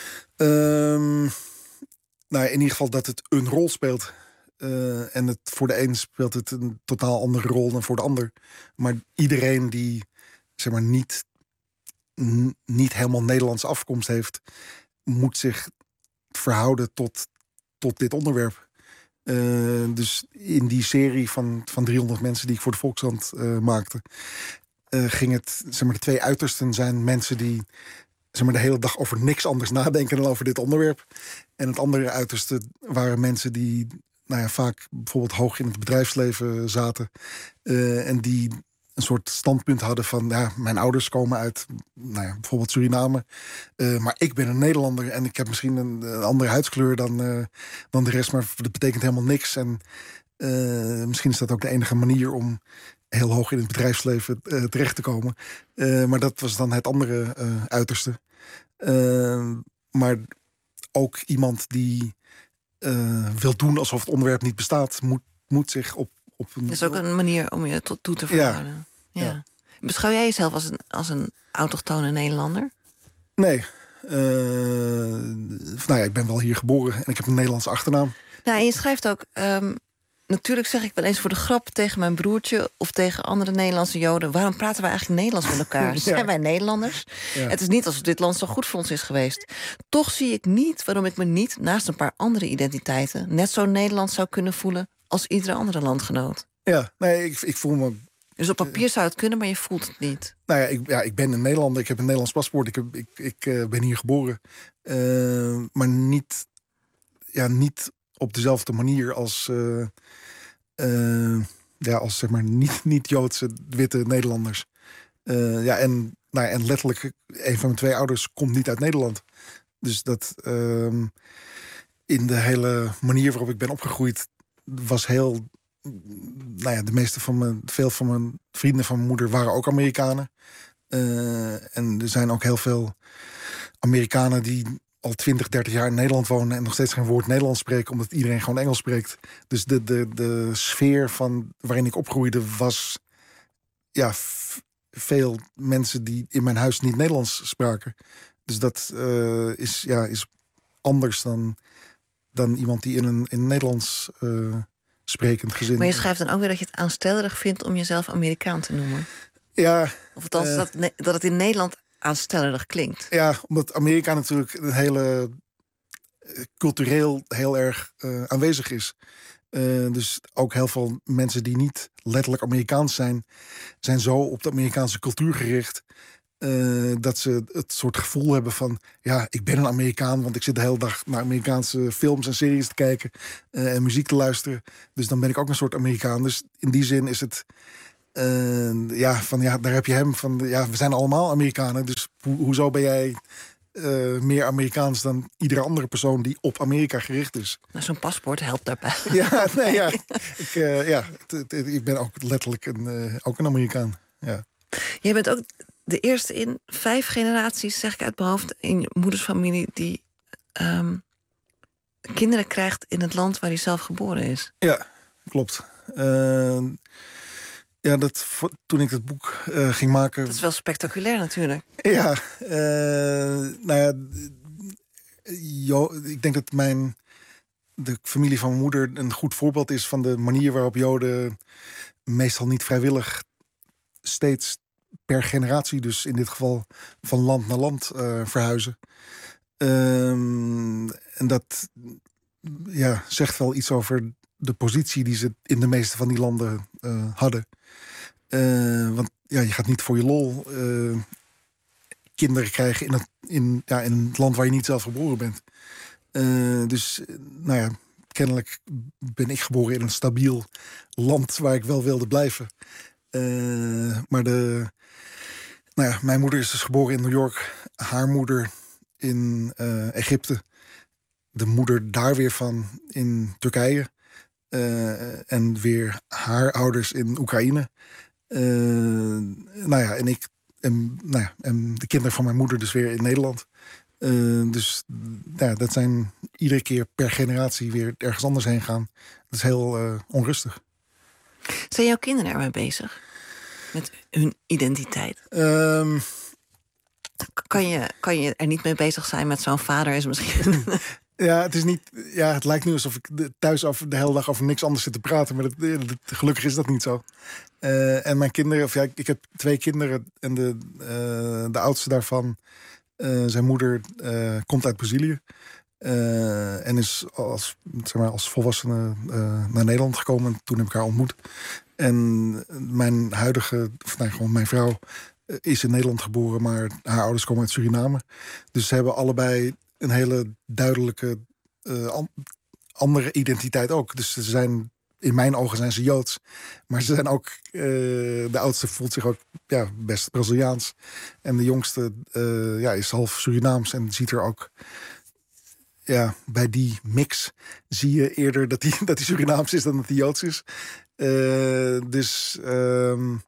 [SPEAKER 5] Um, nou, in ieder geval dat het een rol speelt. Uh, en het, voor de een speelt het een totaal andere rol dan voor de ander. Maar iedereen die zeg maar niet, n- niet helemaal Nederlandse afkomst heeft, moet zich verhouden tot, tot dit onderwerp. Uh, dus in die serie van, van driehonderd mensen die ik voor de Volkskrant uh, maakte, uh, ging het, zeg maar, de twee uitersten zijn mensen die zeg maar, de hele dag over niks anders nadenken dan over dit onderwerp. En het andere uiterste waren mensen die nou ja, vaak bijvoorbeeld hoog in het bedrijfsleven zaten. Uh, en die een soort standpunt hadden van, ja, mijn ouders komen uit nou ja, bijvoorbeeld Suriname. Uh, maar ik ben een Nederlander en ik heb misschien een, een andere huidskleur dan, uh, dan de rest. Maar dat betekent helemaal niks. En uh, misschien is dat ook de enige manier om heel hoog in het bedrijfsleven uh, terecht te komen. Uh, maar dat was dan het andere uh, uiterste. Uh, maar ook iemand die uh, wil doen alsof het onderwerp niet bestaat, moet, moet zich op, op een...
[SPEAKER 4] Dat is ook een manier om je tot toe te verhouden. Ja. Ja. Ja. Beschouw jij jezelf als een, als een autochtone Nederlander?
[SPEAKER 5] Nee. Uh, nou ja, ik ben wel hier geboren en ik heb een Nederlandse achternaam.
[SPEAKER 4] Nou, en je schrijft ook... Um, natuurlijk zeg ik wel eens voor de grap tegen mijn broertje of tegen andere Nederlandse Joden, waarom praten wij eigenlijk Nederlands met elkaar? Ja. Zijn wij Nederlanders? Ja. Het is niet alsof dit land zo goed voor ons is geweest. Toch zie ik niet waarom ik me niet, naast een paar andere identiteiten, net zo Nederlands zou kunnen voelen als iedere andere landgenoot.
[SPEAKER 5] Ja, nee, ik, ik voel me...
[SPEAKER 4] Dus op papier zou het kunnen, maar je voelt het niet.
[SPEAKER 5] Nou ja, ik, ja, ik ben een Nederlander. Ik heb een Nederlands paspoort. Ik, heb, ik, ik uh, ben hier geboren. Uh, maar niet, ja, niet op dezelfde manier als, uh, uh, ja, als zeg maar niet, niet-Joodse witte Nederlanders. Uh, ja, en, nou ja, en letterlijk, een van mijn twee ouders komt niet uit Nederland. Dus dat uh, in de hele manier waarop ik ben opgegroeid was heel... Nou ja, de meeste van mijn, veel van mijn vrienden van mijn moeder waren ook Amerikanen. Uh, en er zijn ook heel veel Amerikanen die al twintig, dertig jaar in Nederland wonen en nog steeds geen woord Nederlands spreken, omdat iedereen gewoon Engels spreekt. Dus de, de, de sfeer van waarin ik opgroeide was ja, f- veel mensen die in mijn huis niet Nederlands spraken. Dus dat uh, is, ja, is anders dan, dan iemand die in een, in een Nederlands uh, sprekend gezin.
[SPEAKER 4] Maar je schrijft dan ook weer dat je het aanstellerig vindt om jezelf Amerikaan te noemen.
[SPEAKER 5] Ja.
[SPEAKER 4] Of althans, uh, dat, dat het in Nederland aanstellerig klinkt.
[SPEAKER 5] Ja, omdat Amerika natuurlijk een hele cultureel heel erg uh, aanwezig is. Uh, dus ook heel veel mensen die niet letterlijk Amerikaans zijn, zijn zo op de Amerikaanse cultuur gericht, Uh, dat ze het soort gevoel hebben van, ja, ik ben een Amerikaan, want ik zit de hele dag naar Amerikaanse films en series te kijken uh, en muziek te luisteren. Dus dan ben ik ook een soort Amerikaan. Dus in die zin is het, uh, ja, van ja, daar heb je hem van, ja, we zijn allemaal Amerikanen. Dus ho- hoezo ben jij uh, meer Amerikaans dan iedere andere persoon die op Amerika gericht is?
[SPEAKER 4] Nou, zo'n paspoort helpt daarbij.
[SPEAKER 5] Ja, nee, ja. Ik, uh, ja, t- t- ik ben ook letterlijk een, uh, ook een Amerikaan. Ja.
[SPEAKER 4] Je bent ook de eerste in vijf generaties, zeg ik uit mijn hoofd, in je moeders familie die um, kinderen krijgt in het land waar hij zelf geboren is.
[SPEAKER 5] Ja, klopt. Uh, ja, dat, toen ik het boek uh, ging maken...
[SPEAKER 4] Dat is wel spectaculair natuurlijk.
[SPEAKER 5] Ja, uh, nou ja, jo, ik denk dat mijn, de familie van mijn moeder een goed voorbeeld is van de manier waarop Joden meestal niet vrijwillig steeds per generatie, dus in dit geval van land naar land uh, verhuizen. Um, en dat ja, zegt wel iets over de positie die ze in de meeste van die landen uh, hadden. Uh, want ja, je gaat niet voor je lol uh, kinderen krijgen in het, in, ja, in het land waar je niet zelf geboren bent. Uh, dus, nou ja, kennelijk ben ik geboren in een stabiel land waar ik wel wilde blijven. Uh, maar de, Nou ja, mijn moeder is dus geboren in New York. Haar moeder in uh, Egypte. De moeder daar weer van in Turkije. Uh, en weer haar ouders in Oekraïne. Uh, nou ja, en ik en, nou ja, en de kinderen van mijn moeder dus weer in Nederland. Uh, dus ja, dat zijn iedere keer per generatie weer ergens anders heen gaan. Dat is heel uh, onrustig.
[SPEAKER 4] Zijn jouw kinderen ermee bezig? Met hun identiteit?
[SPEAKER 5] Um,
[SPEAKER 4] kan, je, kan je er niet mee bezig zijn met zo'n vader? Is misschien...
[SPEAKER 5] Ja, het is niet. Ja, het lijkt nu alsof ik thuis over de hele dag over niks anders zit te praten, maar dat, dat, gelukkig is dat niet zo. Uh, en mijn kinderen, of ja, ik heb twee kinderen en de, uh, de oudste daarvan, uh, zijn moeder uh, komt uit Brazilië uh, en is als, zeg maar, als volwassene uh, naar Nederland gekomen. En toen heb ik haar ontmoet. En mijn huidige, of nee, gewoon mijn vrouw, uh, is in Nederland geboren, maar haar ouders komen uit Suriname. Dus ze hebben allebei een hele duidelijke uh, an- andere identiteit ook. Dus ze zijn, in mijn ogen zijn ze Joods. Maar ze zijn ook, uh, de oudste voelt zich ook ja, best Braziliaans. En de jongste uh, ja, is half Surinaams en ziet er ook... Ja, bij die mix zie je eerder dat hij dat die Surinaams is dan dat hij Joods is. Uh, dus... Um,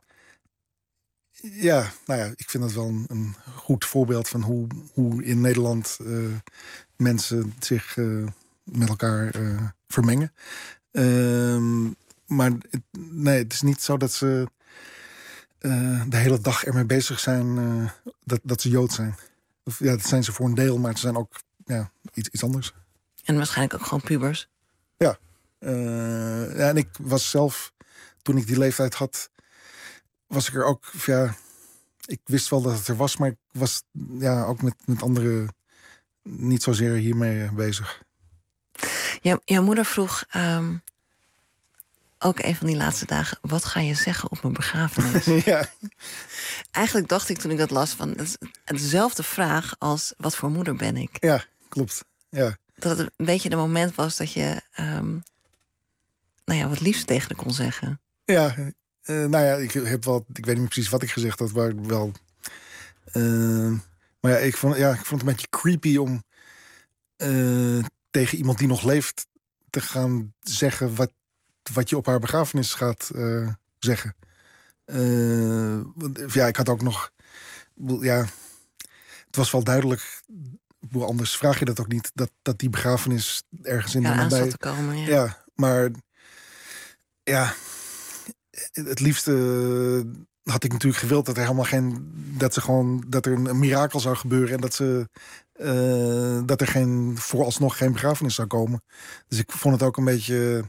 [SPEAKER 5] Ja, nou ja, ik vind dat wel een, een goed voorbeeld van hoe, hoe in Nederland uh, mensen zich uh, met elkaar uh, vermengen. Uh, maar het, nee, het is niet zo dat ze uh, de hele dag ermee bezig zijn uh, dat, dat ze Jood zijn. Of, ja, dat zijn ze voor een deel, maar ze zijn ook ja, iets, iets anders.
[SPEAKER 4] En waarschijnlijk ook gewoon pubers.
[SPEAKER 5] Ja. Uh, ja, en ik was zelf, toen ik die leeftijd had, was ik er ook, ja, ik wist wel dat het er was, maar ik was ja, ook met, met anderen niet zozeer hiermee bezig.
[SPEAKER 4] Ja, jouw moeder vroeg um, ook een van die laatste dagen, wat ga je zeggen op mijn begrafenis?
[SPEAKER 5] Ja.
[SPEAKER 4] Eigenlijk dacht ik toen ik dat las van, dat is dezelfde vraag als wat voor moeder ben ik?
[SPEAKER 5] Ja, klopt. Ja.
[SPEAKER 4] Dat het een beetje het moment was dat je um, nou ja, wat liefst tegen haar kon zeggen.
[SPEAKER 5] Ja. Uh, nou ja, ik heb wel, ik weet niet meer precies wat ik gezegd had, maar wel. Uh, maar ja, ik vond, ja, ik vond het een beetje creepy om uh, tegen iemand die nog leeft te gaan zeggen wat, wat je op haar begrafenis gaat uh, zeggen. Uh, ja, ik had ook nog, ja, het was wel duidelijk. Anders vraag je dat ook niet, dat, dat die begrafenis ergens in
[SPEAKER 4] ja,
[SPEAKER 5] de nabij
[SPEAKER 4] te komen. Ja.
[SPEAKER 5] ja, maar ja. Het liefste had ik natuurlijk gewild dat er helemaal geen, dat ze gewoon, dat er een, een mirakel zou gebeuren en dat ze, uh, dat er geen, vooralsnog geen begrafenis zou komen. Dus ik vond het ook een beetje,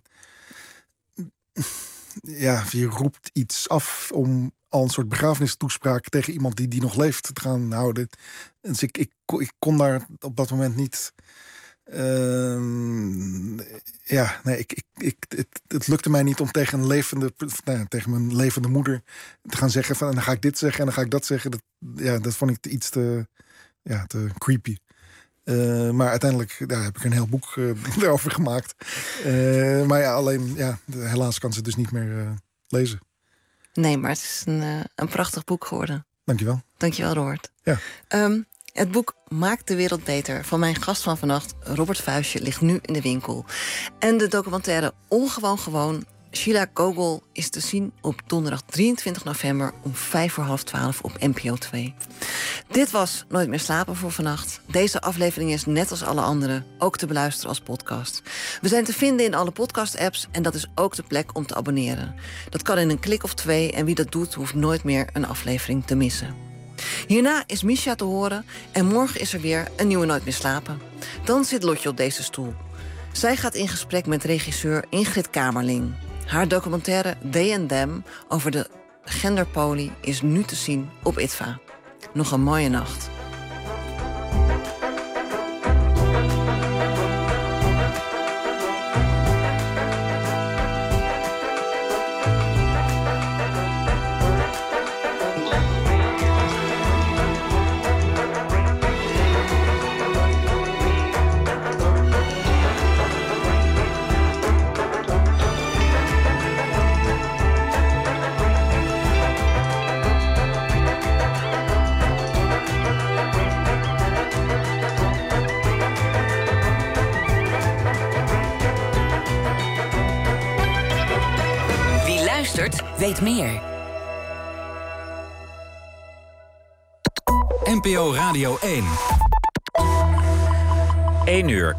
[SPEAKER 5] ja, je roept iets af om al een soort begrafenistoespraak tegen iemand die, die nog leeft te gaan houden. Dus ik, ik, ik kon daar op dat moment niet. Uh, ja, nee, ik, ik, ik, het, het lukte mij niet om tegen een levende, nou, tegen mijn levende moeder te gaan zeggen van, en dan ga ik dit zeggen en dan ga ik dat zeggen. Dat, ja, dat vond ik iets te, ja, te creepy. Uh, maar uiteindelijk ja, heb ik een heel boek uh, erover gemaakt. Uh, maar ja, alleen, ja, helaas kan ze het dus niet meer uh, lezen.
[SPEAKER 4] Nee, maar het is een, uh, een prachtig boek geworden.
[SPEAKER 5] Dankjewel.
[SPEAKER 4] Dankjewel, Robert.
[SPEAKER 5] Ja.
[SPEAKER 4] Um, Het boek Maakt de Wereld Beter van mijn gast van vannacht, Robert Vuijsje, ligt nu in de winkel. En de documentaire Ongewoon Gewoon, Sheila Gogol, is te zien op donderdag drieëntwintig november om vijf voor half twaalf op N P O twee. Dit was Nooit meer slapen voor vannacht. Deze aflevering is net als alle andere ook te beluisteren als podcast. We zijn te vinden in alle podcast-apps en dat is ook de plek om te abonneren. Dat kan in een klik of twee en wie dat doet hoeft nooit meer een aflevering te missen. Hierna is Misha te horen en morgen is er weer een nieuwe Nooit meer slapen. Dan zit Lotje op deze stoel. Zij gaat in gesprek met regisseur Ingrid Kamerling. Haar documentaire They and Them over de genderpolie is nu te zien op I T V A. Nog een mooie nacht.
[SPEAKER 3] Ford weet meer.
[SPEAKER 2] N P O Radio één.
[SPEAKER 1] één uur.